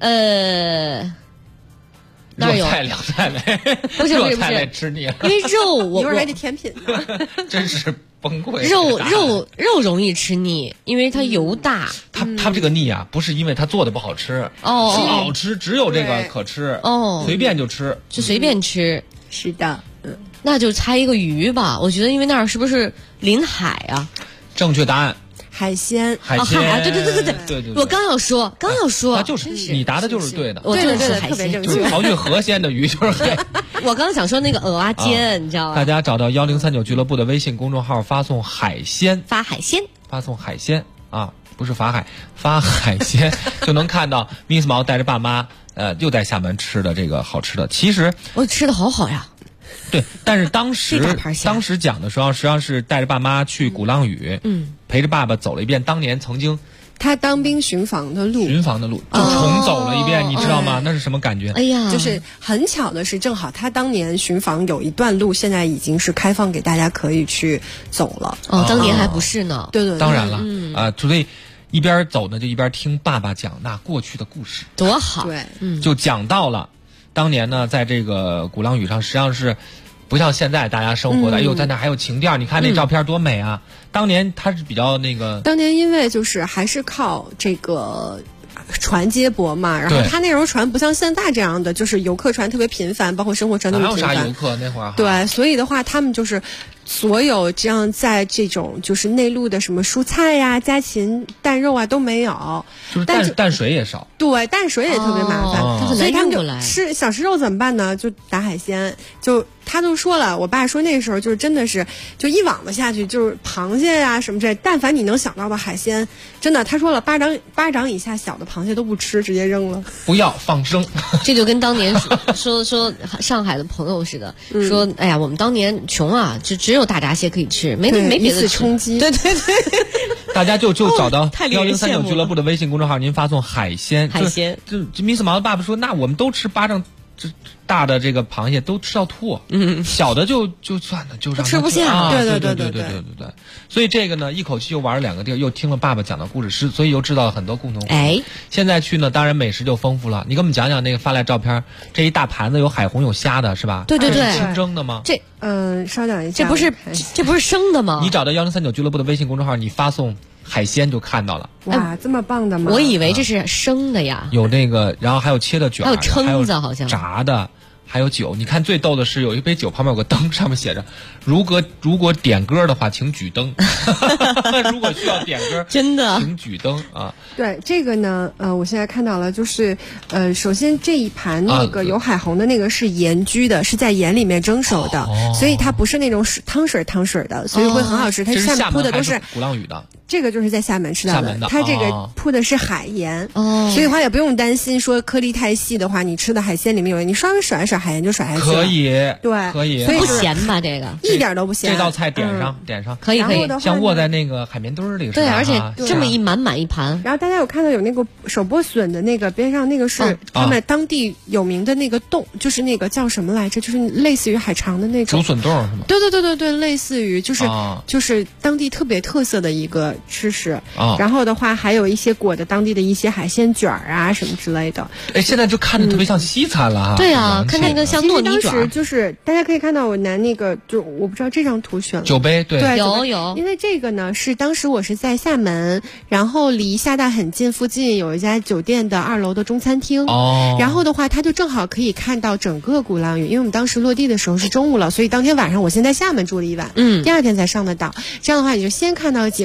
E: 热菜、凉菜类，
D: 不是
E: 热菜类吃腻了，
D: 因为肉我
J: 一会儿还得甜品呢，
E: 真是。崩溃。
D: 肉容易吃腻，因为它油大。
E: 它这个腻啊，不是因为它做的不好吃，是好吃，只有这个可吃，随便就吃，
D: 就随便吃。
J: 是的，
D: 那就猜一个鱼吧。我觉得因为那儿是不是临海啊？
E: 正确答案。
J: 海鲜，
D: 对，我刚要说，
E: 那就是你答的就是对的，
D: 我就是海鲜，
E: 就是刨去河鲜的鱼就是海。
D: 我刚想说那个蚵仔煎，你知道吧？
E: 大家找到1039俱乐部的微信公众号，发送海鲜，
D: 发海鲜
E: 啊，不是法海，发海鲜就能看到 Miss 毛带着爸妈又在厦门吃的这个好吃的。其实
D: 我吃的好好呀。
E: 对，但是当时讲的时候，实际上是带着爸妈去鼓浪屿，陪着爸爸走了一遍当年曾经
J: 他当兵巡防的路，
E: 就重走了一遍，你知道吗？那是什么感觉？
D: 哎呀，
J: 就是很巧的是，正好他当年巡防有一段路，现在已经是开放给大家可以去走了。
D: 当年还不是呢。
J: 对，
E: 当然了，所以一边走呢，就一边听爸爸讲那过去的故事，
D: 多好。
J: 对，
E: 就讲到了当年呢，在这个鼓浪屿上，实际上是不像现在大家生活的，哎呦，在那还有情调，你看那照片多美啊！当年它是比较那个，
J: 当年因为就是还是靠这个船接驳嘛，然后他那时候船不像现在这样的，就是游客船特别频繁，包括生活船特别频繁。
E: 哪有啥游客那会儿？
J: 对，所以的话，他们就是所有这样在这种就是内陆的什么蔬菜呀、家禽、蛋肉啊都没有，
E: 就是淡水也少。
J: 对，淡水也特别麻烦，所以他们就吃小吃肉怎么办呢？就打海鲜。就他都说了，我爸说那时候就是真的是就一网子下去就是螃蟹呀什么之类，但凡你能想到的海鲜，真的他说了巴掌以下小的螃蟹都不吃，直接扔了，
E: 不要放生。
D: 这就跟当年说上海的朋友似的，说哎呀我们当年穷啊，就只有大闸蟹可以吃，没别的
J: 冲击。
D: 对。
E: 大家就找到1039俱乐部的微信公众号，您发送海鲜。就 Miss 毛的爸爸说，那我们都吃巴掌大的这个螃蟹都吃到吐，小的就算了，就让
D: 吃不下。
E: 对。所以这个呢，一口气又玩了2个地儿，又听了爸爸讲的故事，所以又知道了很多共同。
D: 哎，
E: 现在去呢，当然美食就丰富了。你给我们讲讲那个发来照片，这一大盘子有海虹有虾的是吧？
D: 对，
E: 清蒸的吗？
J: 稍等一下，
D: 这不是生的吗？
E: 你找到1039俱乐部的微信公众号，你发送海鲜就看到了。
J: 哇，这么棒的吗？
D: 我以为这是生的呀。
E: 有那个，然后还有切的卷，
D: 还有蛏子，好像
E: 炸的，还有酒。你看最逗的是有一杯酒旁边有个灯，上面写着如果点歌的话请举灯。如果需要点歌
D: 真的
E: 请举灯啊。
J: 对，这个呢我现在看到了，就是首先这一盘那个有海虹的那个是盐焗的，是在盐里面蒸熟的，所以它不是那种汤水的，所以会很好吃。它下面铺的都是
E: 鼓浪屿的，
J: 这个就是在厦门吃到的，它这个铺的是海盐，所以的话也不用担心说颗粒太细的话，你吃的海鲜里面有你稍微甩一甩海盐就甩下去了。
E: 可以，
J: 对，
E: 可以，
J: 所以
D: 不咸吧？这个
J: 一点都不咸。
E: 这道菜点上，
D: 可以，
E: 像握在那个海绵堆里似的。
D: 对，而且这么一满一盘。
J: 然后大家有看到有那个手剥笋的那个边上那个是他们当地有名的那个冻，就是那个叫什么来着？就是类似于海肠的那种
E: 竹笋冻是吗？
J: 对，类似于就是当地特别特色的一个吃食。然后的话还有一些裹的当地的一些海鲜卷啊什么之类的。
E: 哎，现在就看着特别像西餐了哈。
D: 对啊，看那个像糯米卷。
J: 当时就是大家可以看到我拿那个，就我不知道这张图选了
E: 酒杯，对，
D: 有，
J: 因为这个呢是当时我是在厦门，然后离厦大很近，附近有一家酒店的2楼的中餐厅。然后的话它就正好可以看到整个鼓浪屿，因为我们当时落地的时候是中午了，所以当天晚上我先在厦门住了一晚，第2天才上的岛。这样的话你就先看到景色，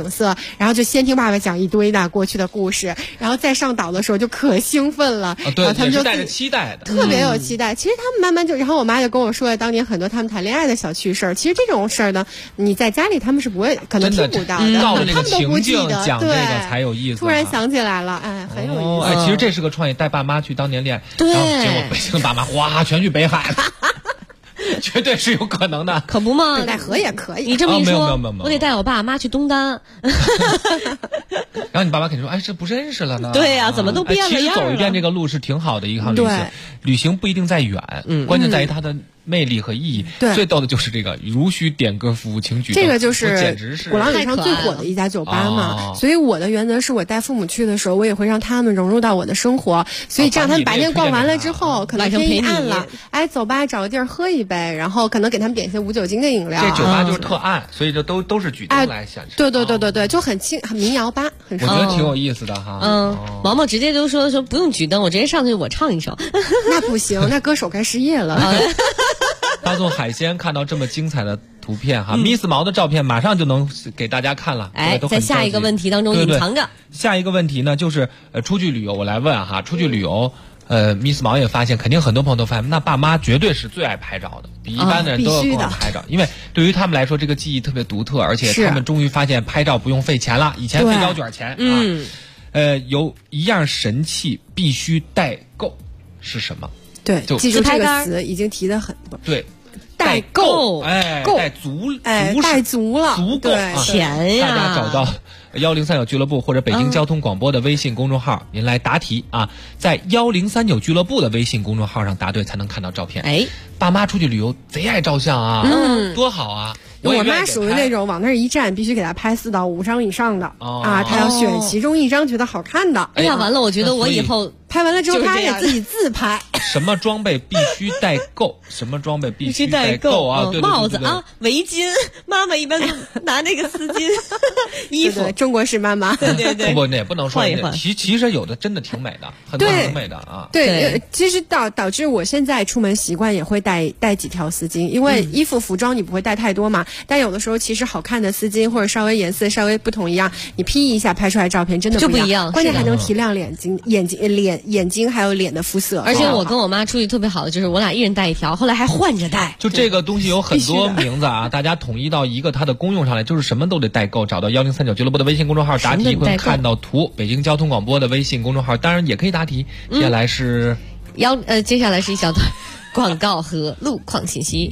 J: 然后就先听爸爸讲一堆的过去的故事，然后再上岛的时候就可兴奋了。
E: 对，
J: 他们就
E: 带着期待的，
J: 特别有期待。其实他们慢慢就，然后我妈就跟我说了当年很多他们谈恋爱的小趣事儿。其实这种事儿呢，你在家里他们是不会可能听不到的，
E: 到了这个
J: 他们都不记得。
E: 讲这个才有意思。
J: 突然想起来了，很有意思。
E: 其实这是个创意，带爸妈去当年恋爱，
D: 对，
E: 然后结果北京的爸妈哗全去北海了。绝对是有可能的，
D: 可不嘛？
J: 带河也可以。
D: 你这么一说，
E: 没有
D: 我得带我爸妈去东单。
E: 然后你爸妈肯定说：“这不认识了呢。”
D: 对呀，怎么都变了样了。
E: 其实走一遍这个路是挺好的一趟旅行，旅行不一定在远，关键在于它的魅力和意义。最逗的就是这个如需点歌服务请举手，
J: 这个就是
E: 简直是
J: 鼓浪屿上最火的一家酒吧嘛。所以我的原则是我带父母去的时候，我也会让他们融入到我的生活。所以这样他们白天逛完了之后，可能天一暗了，走吧，找个地儿喝一杯，然后可能给他们点一些无酒精的饮料。
E: 这酒吧就是特暗，所以就都是举灯来享受。
J: 对，就很民谣吧，很
E: 我觉得挺有意思的哈。
D: 毛毛直接就说不用举灯，我直接上去我唱一首。
J: 那不行，那歌手该失业了。
E: 大众海鲜看到这么精彩的图片哈，Miss 毛的照片马上就能给大家看了。
D: 在下一个问题当中隐藏着。
E: 下一个问题呢，就是出去旅游，我来问哈，出去旅游。Miss 毛也发现，肯定很多朋友都发现，那爸妈绝对是最爱拍照的，比一般的人都要更爱拍照，因为对于他们来说，这个记忆特别独特，而且他们终于发现拍照不用费钱了，以前费胶卷钱啊。有一样神器必须带够，是什么？
J: 对，记住这个词已经提得很多。
E: 对。
J: 带够，
E: 够，带足
J: 了，
E: 足够
D: 钱呀！
E: 大家找到1039俱乐部或者北京交通广播的微信公众号，您来答题啊，在1039俱乐部的微信公众号上答对才能看到照片。爸妈出去旅游贼爱照相啊，多好啊！
J: 我妈属于那种往那儿一站，必须给她拍4到5张以上的她要选其中一张觉得好看的。
D: 哎呀，完了，我觉得我以后
J: 拍完了之后，她得自己自拍。
E: 什么装备必须带够？什么装备必须带够啊？对，
D: 帽子啊，围巾，妈妈一般拿那个丝巾，衣服，
J: 中国式妈妈。
D: 对，
E: 不，那也不能说。其实有的真的挺美的，很多挺美的啊。
J: 对，其实导致我现在出门习惯也会带几条丝巾，因为衣服服装你不会带太多嘛。但有的时候其实好看的丝巾或者稍微颜色稍微不同一样，你 P 一下拍出来照片真的不一样，关键还能提亮眼睛还有脸的肤色。
D: 而且我跟我妈出去特别好的就是我俩一人带一条，后来还换着带。
E: 就这个东西有很多名字啊，大家统一到一个它的功用上来，就是什么都得带够。找到1039俱乐部的微信公众号答题会看到图，北京交通广播的微信公众号当然也可以答题。接下来是
D: 接下来是一小段广告和路况信息。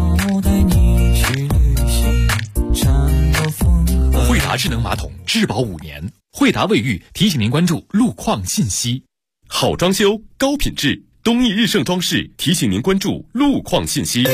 B: 惠达智能马桶质保5年，惠达卫浴提醒您关注路况信息。
P: 好装修高品质，东义日盛装饰提醒您关注路况信息。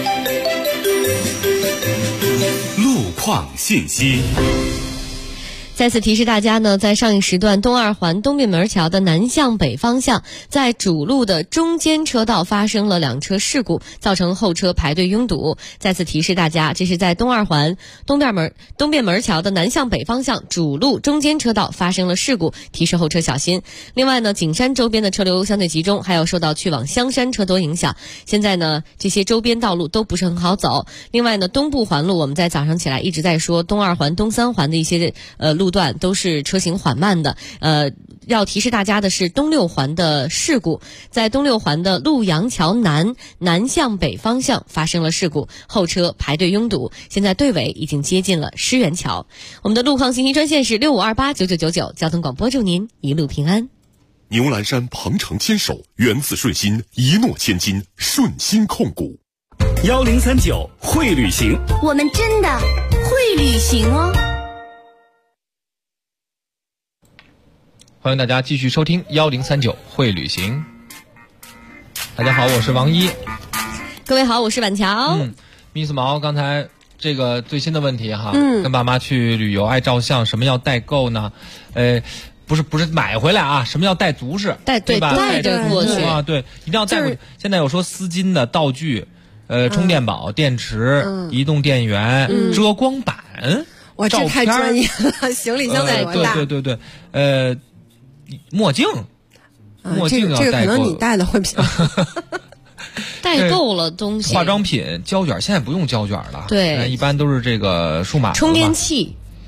P: 路况信息。
D: 再次提示大家呢，在上一时段东二环东便门桥的南向北方向，在主路的中间车道发生了2车事故，造成后车排队拥堵。再次提示大家，这是在东二环东便门桥的南向北方向主路中间车道发生了事故，提示后车小心。另外呢，景山周边的车流相对集中，还有受到去往香山车多影响。现在呢，这些周边道路都不是很好走。另外呢，东部环路我们在早上起来一直在说，东二环、东三环的一些路段都是车行缓慢的。要提示大家的是东六环的事故，在东六环的陆阳桥南向北方向发生了事故，后车排队拥堵，现在队尾已经接近了狮园桥。我们的路况信息专线是65289999，交通广播祝您一路平安。
P: 牛栏山鹏程牵手，缘字顺心，一诺千金，顺心控股。
Q: 1039会旅行，
A: 我们真的会旅行哦。
E: 欢迎大家继续收听1039会旅行。大家好，我是王一。
D: 各位好，我是板桥。
E: Miss 毛，刚才这个最新的问题哈，跟爸妈去旅游爱照相，什么要带够呢？不是买回来啊，什么要带足是？对吧？
D: 带着过去
E: 啊，对，一定要带过去。现在有说丝巾的道具，充电宝、电池、移动电源、遮光板。
J: 哇，这太专业了，行李箱得多大？
E: 对，墨镜要
J: 这个可能你带的会比较
D: 带够了东西。
E: 化妆品胶卷现在不用胶卷了，
D: 对，
E: 一般都是这个数码
D: 充电器。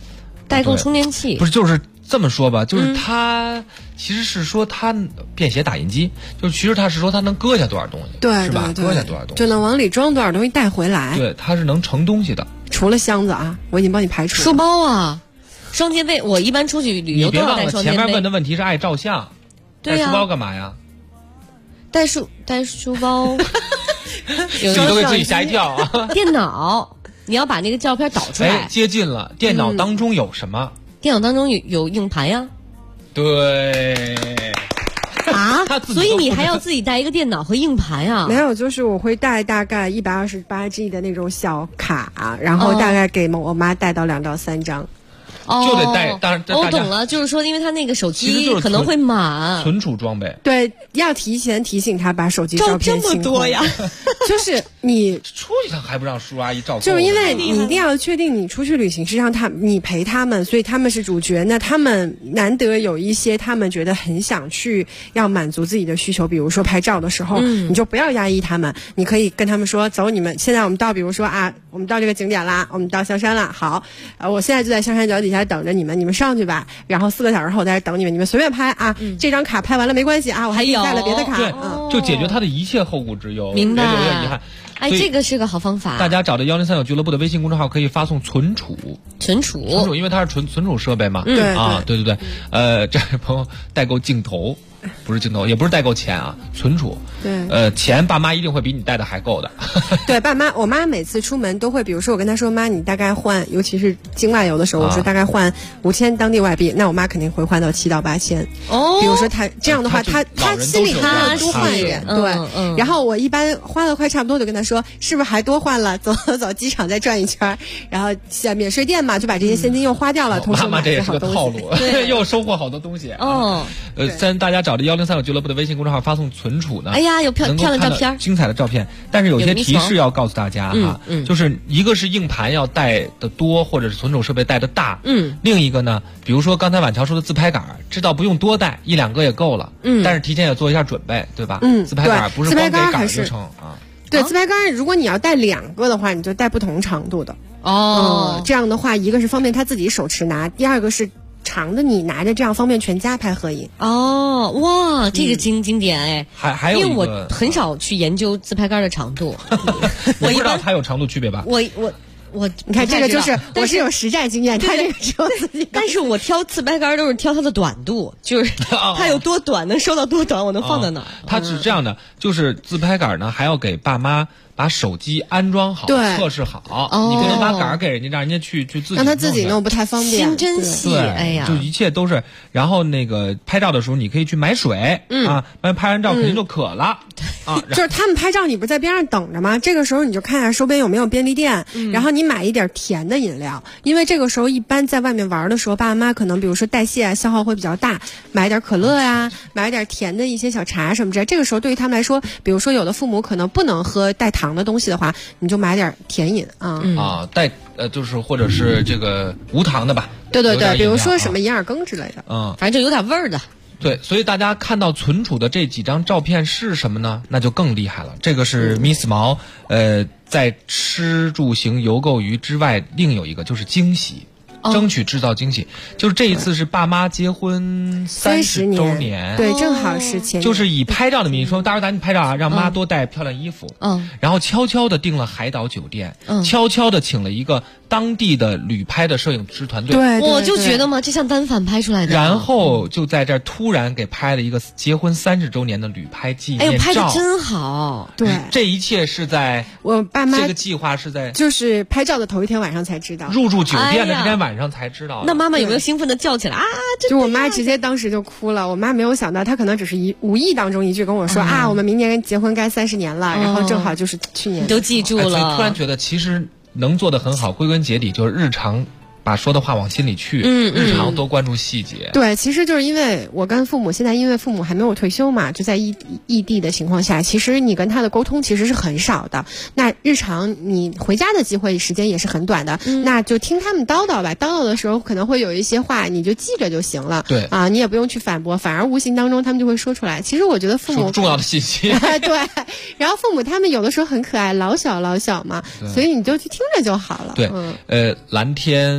D: 代购充电器
E: 不是，就是这么说吧，就是它其实是说它便携打印机，就其实它是说它能搁下多少东西，
J: 对，
E: 是吧？
J: 对对
E: 搁下多少东西
J: 就能往里装多少东西带回来。
E: 对，它是能盛东西的。
J: 除了箱子啊，我已经帮你排除了。
D: 书包啊，双肩背，我一般出去旅游都要带双肩背。
E: 你别忘了前面问的问题是爱照相，
D: 对呀，
E: 带书包干嘛呀？
D: 带书包，
E: 自己都给自己吓一跳啊！
D: 电脑，你要把那个照片导出来。
E: 哎，接近了。电脑当中有什么？
D: 电脑当中有硬盘呀。
E: 对。
D: 啊，所以你还要自己带一个电脑和硬盘啊？
J: 没有，就是我会带大概128G 的那种小卡，然后大概给我妈带到2到3张。
E: 就得带，当然
D: 我懂了，就是说，因为他那个手机可能会满
E: 存储装备，
J: 对，要提前提醒他把手机照片
D: 这么多呀，
J: 就是你
E: 出一趟还不让叔阿姨照，
J: 就是因为你一定要确定你出去旅行是让你陪他们，所以他们是主角，那他们难得有一些他们觉得很想去，要满足自己的需求，比如说拍照的时候，你就不要压抑他们，你可以跟他们说，走，你们现在我们到，比如说啊，我们到这个景点啦，我们到香山啦，好，我现在就在香山脚底下等着你们上去吧，然后4个小时后在这等你们随便拍啊，这张卡拍完了没关系啊，我还带了别的卡，
E: 对，就解决他的一切后顾之忧，
D: 明白？
E: 别留下遗憾。
D: 哎，这个是个好方法。
E: 大家找到1039俱乐部的微信公众号，可以发送存储，因为它是存储设备嘛。
J: 对
E: 啊，对。这位朋友代购镜头。不是镜头，也不是代购钱啊，存储。
J: 对，
E: 钱爸妈一定会比你带的还够的。
J: 对，我妈每次出门都会，比如说我跟她说，妈，你大概换，尤其是境外游的时候，我说大概换5000当地外币，那我妈肯定会换到7到8000。
D: 哦，
J: 比如说她这样的话，她心里还要多换一点，对。然后我一般花了快差不多，就跟她说，是不是还多换了？走，机场再转一圈，然后免税店嘛，就把这些现金又花掉了，同时
E: 妈妈这也是个套路，又收获好多东西。
D: 哦，
E: 但大家找着1039俱乐部的微信公众号发送存储呢，
D: 哎呀，有漂亮照片，
E: 精彩的照片。但是有些提示要告诉大家哈，就是一个是硬盘要带的多，或者是存储设备带的大，另一个呢，比如说刚才婉乔说的自拍杆，知道不用多带1-2个也够了，但是提前也做一下准备，对吧？自拍杆不是光给杆就成啊。
J: 对，自拍杆如果你要带2个的话，你就带不同长度的哦。这样的话，一个是方便他自己手持拿，第二个是长的你拿着，这样方便全家拍合影。
D: 哦，哇，这个经典哎，
E: 还有
D: 因为我很少去研究自拍杆的长度，
E: 我不知道它有长度区别吧？
J: 我你看这个就是我是有实战经验，他这个只有自己。
D: 但是我挑自拍杆都是挑它的短度，就是它有多短能收到多短，我能放在哪儿。
E: 它是这样的，就是自拍杆呢还要给爸妈把手机安装好，测试好，你不能把杆给人家，让人家去自己
J: 让他自己弄不太方便。
D: 心真细，哎呀，
E: 就一切都是。然后那个拍照的时候，你可以去买水，拍完照肯定就渴了啊。
J: 就是他们拍照，你不是在边上等着吗？这个时候你就看下周边有没有便利店，然后你买一点甜的饮料，因为这个时候一般在外面玩的时候，爸妈可能比如说代谢消耗会比较大，买一点可乐呀，买一点甜的一些小茶什么之类。这个时候对于他们来说，比如说有的父母可能不能喝带糖的东西的话，你就买点甜饮啊。
E: 就是或者是这个无糖的吧。
J: 对，比如说什么银耳羹之类的，
D: 反正就有点味儿的。
E: 对，所以大家看到存储的这几张照片是什么呢？那就更厉害了。这个是 Miss 毛，在吃住行游购娱之外，另有一个就是惊喜。争取制造惊喜，就是这一次是爸妈结婚30周年，
J: 对，正好是前年，
E: 就是以拍照的名义说，到时候咱们拍照啊，让妈多带漂亮衣服，然后悄悄的订了海岛酒店，悄悄的请了一个当地的旅拍的摄影师团队，
J: 对，
D: 我就觉得嘛，这像单反拍出来的，
E: 然后就在这儿突然给拍了一个结婚30周年的旅拍纪念照，
D: 哎呦，拍的真好，
J: 对，
E: 这一切是在
J: 我爸妈
E: 这个计划是在
J: 就是拍照的头一天晚上才知道，
E: 入住酒店的这天晚上才知道。
D: 那妈妈有没有兴奋的叫起来啊？
J: 就我妈直接当时就哭了。我妈没有想到，她可能只是无意当中一句跟我说我们明年结婚该30年了，然后正好就是去年，
D: 你都记住了。
E: 所以突然觉得其实能做得很好，归根结底就是日常把说的话往心里去，日常多关注细节。
J: 对，其实就是因为我跟父母现在，因为父母还没有退休嘛，就在异地的情况下，其实你跟他的沟通其实是很少的。那日常你回家的机会时间也是很短的，那就听他们叨叨吧。叨叨的时候可能会有一些话，你就记着就行了。
E: 对
J: 啊，你也不用去反驳，反而无形当中他们就会说出来。其实我觉得父母
E: 重要的信息。
J: 对，然后父母他们有的时候很可爱，老小嘛，所以你就去听着就好了。
E: 对，蓝天。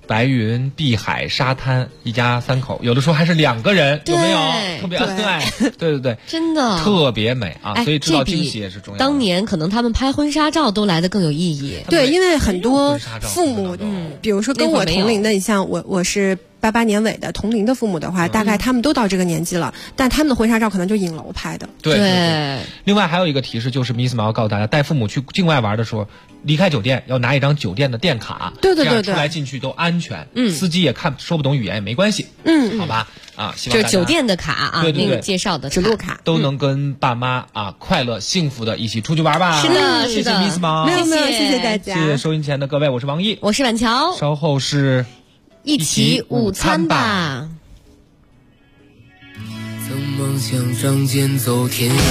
E: 白云、碧海、沙滩，一家3口，有的时候还是2个人，有没有？特别恩爱，对，
D: 真的
E: 特别美啊！所以制造惊喜也是重要的。
D: 当年可能他们拍婚纱照都来得更有意义。
J: 对，因为很多父母，比如说跟我同龄的，你像我是88年尾的，同龄的父母的话，大概他们都到这个年纪了，但他们的婚纱照可能就影楼拍的。
E: 对。另外还有一个提示，就是 Miss 毛告诉大家，带父母去境外玩的时候，离开酒店要拿一张酒店的店卡，
J: 对，
E: 这样出来进去都安全。司机也说不懂语言也没关系。好吧。希望大家
D: 就是酒店的卡啊，
E: 对
D: 那个介绍的
J: 指路卡，
E: 都能跟爸妈快乐幸福的一起出去玩吧。
D: 是的，
E: 谢谢 Miss 毛，
J: 没有，谢谢大家，
E: 谢谢收音前的各位，我是王毅，
D: 我是婉乔，
E: 稍后是
D: 一起午餐吧。
R: 曾梦想仗剑走天涯。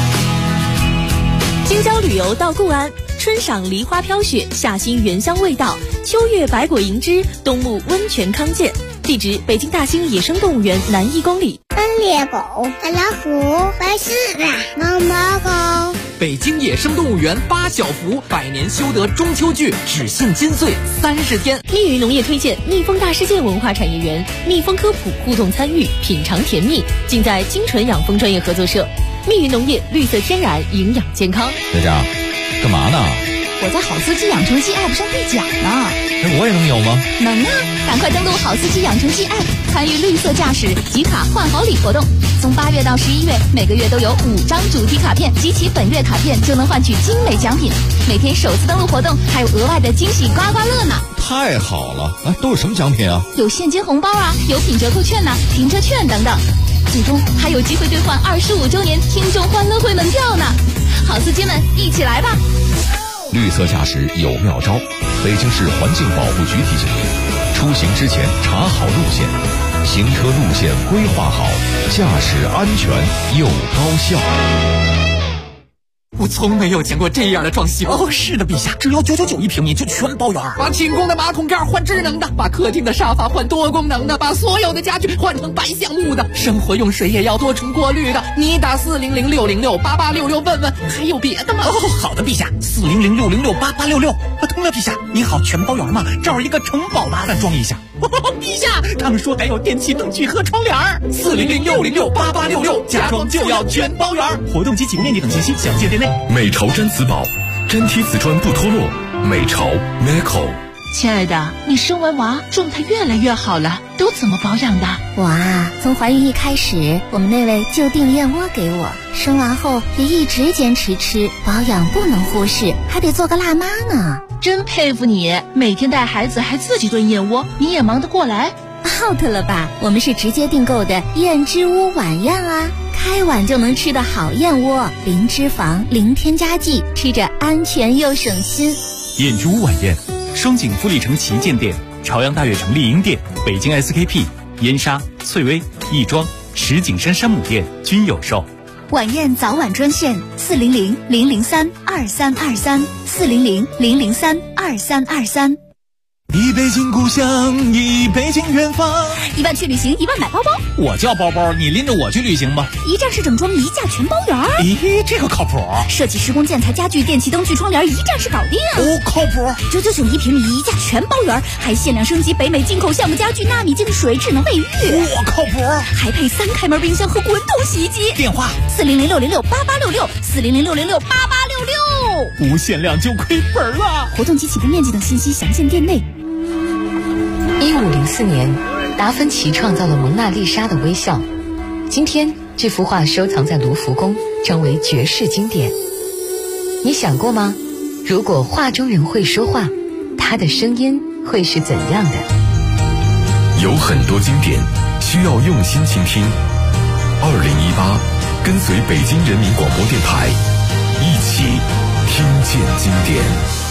A: 京郊旅游到固安，春赏梨花飘雪，夏欣原香味道，秋月百果迎之，冬沐温泉康健。地址：北京大兴野生动物园南1公里。
S: 猎狗、大老虎、白狮子、毛毛狗。
L: 北京野生动物园8小福，100年修得中秋剧，只限金穗30天。
A: 密云农业推荐蜜蜂大世界文化产业园，蜜蜂科普互动参与，品尝甜蜜，尽在精纯养蜂专业合作社。密云农业，绿色天然，营养健康。
H: 佳佳，干嘛呢？
A: 我在好司机养成记 App 上兑奖呢。
H: 我也能有吗？
A: 能啊！赶快登录好司机养成记 App， 参与绿色驾驶集卡换好礼活动。从8月到11月，每个月都有5张主题卡片，集齐本月卡片就能换取精美奖品。每天首次登录活动还有额外的惊喜刮刮乐呢！
H: 太好了！都有什么奖品啊？
A: 有现金红包啊，有品折扣券呐，停车券等等。最终还有机会兑换25周年听众欢乐会门票呢！好司机们，一起来吧！
H: 绿色驾驶有妙招，北京市环境保护局提醒您：出行之前查好路线，行车路线规划好，驾驶安全又高效。
L: 我从没有见过这样的装修哦！是的，陛下，只要9991平米就全包圆。把清宫的马桶盖换智能的，把客厅的沙发换多功能的，把所有的家具换成白橡木的，生活用水也要多重过滤的。你打400-606-8866问问，还有别的吗？哦，好的，陛下，400-606-8866。通了，陛下，你好，全包圆嘛，找一个城堡麻烦装一下。陛下，他们说还有电器、灯具和窗帘。400-606-8866，家装就要全包圆。活动及起步面积等信息详见店内。
P: 美潮毡瓷宝，真贴瓷砖不脱落。美潮 Meco。
T: 亲爱的，你生完娃状态越来越好了，都怎么保养的？
S: 我啊，从怀孕一开始，我们那位就订燕窝给我，生完后也一直坚持吃，保养不能忽视，还得做个辣妈呢。
T: 真佩服你，每天带孩子还自己炖燕窝，你也忙得过来。
S: out 了吧？我们是直接订购的燕之屋晚宴啊，开碗就能吃的好燕窝，零脂肪、零添加剂，吃着安全又省心。
Q: 燕之屋晚宴，双井富力城旗舰店、朝阳大悦城丽婴店、北京 SKP、燕莎、翠微、亦庄、石景山山姆店均有售。
A: 晚宴早晚专线400-003-2323，400-003-2323。
L: 一北京故乡，一北京远方。
A: 1万去旅行，1万买包包。
L: 我叫包包，你拎着我去旅行吧。
A: 一站式整装，一价全包圆。
L: 咦，这个靠谱。
A: 设计、施工、建材、家具、电器、灯具、窗帘，一站式搞定。
L: 哦，靠谱。
A: 999一平米，一价全包圆，还限量升级北美进口橡木家具、纳米净水、智能卫浴。
L: 哇，靠谱。
A: 还配3开门冰箱和滚筒洗衣机。
L: 电话
A: 400-606-8866，400-606-8866。
L: 无限量就亏本了。
A: 活动及起步面积等信息详见店内。
C: 1504年，达芬奇创造了蒙娜丽莎的微笑。今天，这幅画收藏在卢浮宫，成为绝世经典。你想过吗？如果画中人会说话，他的声音会是怎样的？
B: 有很多经典需要用心倾听。2018，跟随北京人民广播电台，一起听见经典。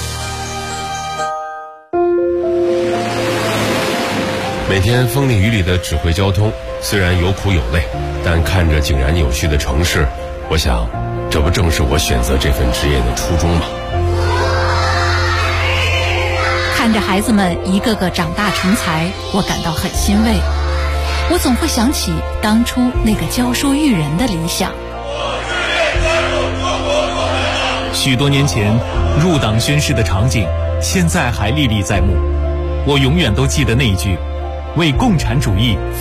B: 每天风里雨里的指挥交通，虽然有苦有累，但看着井然有序的城市，我想，这不正是我选择这份职业的初衷吗？
T: 看着孩子们一个个长大成才，我感到很欣慰。我总会想起当初那个教书育人的理想。
Q: 许多年前入党宣誓的场景，现在还历历在目。 我永远都记得那句：为共产主义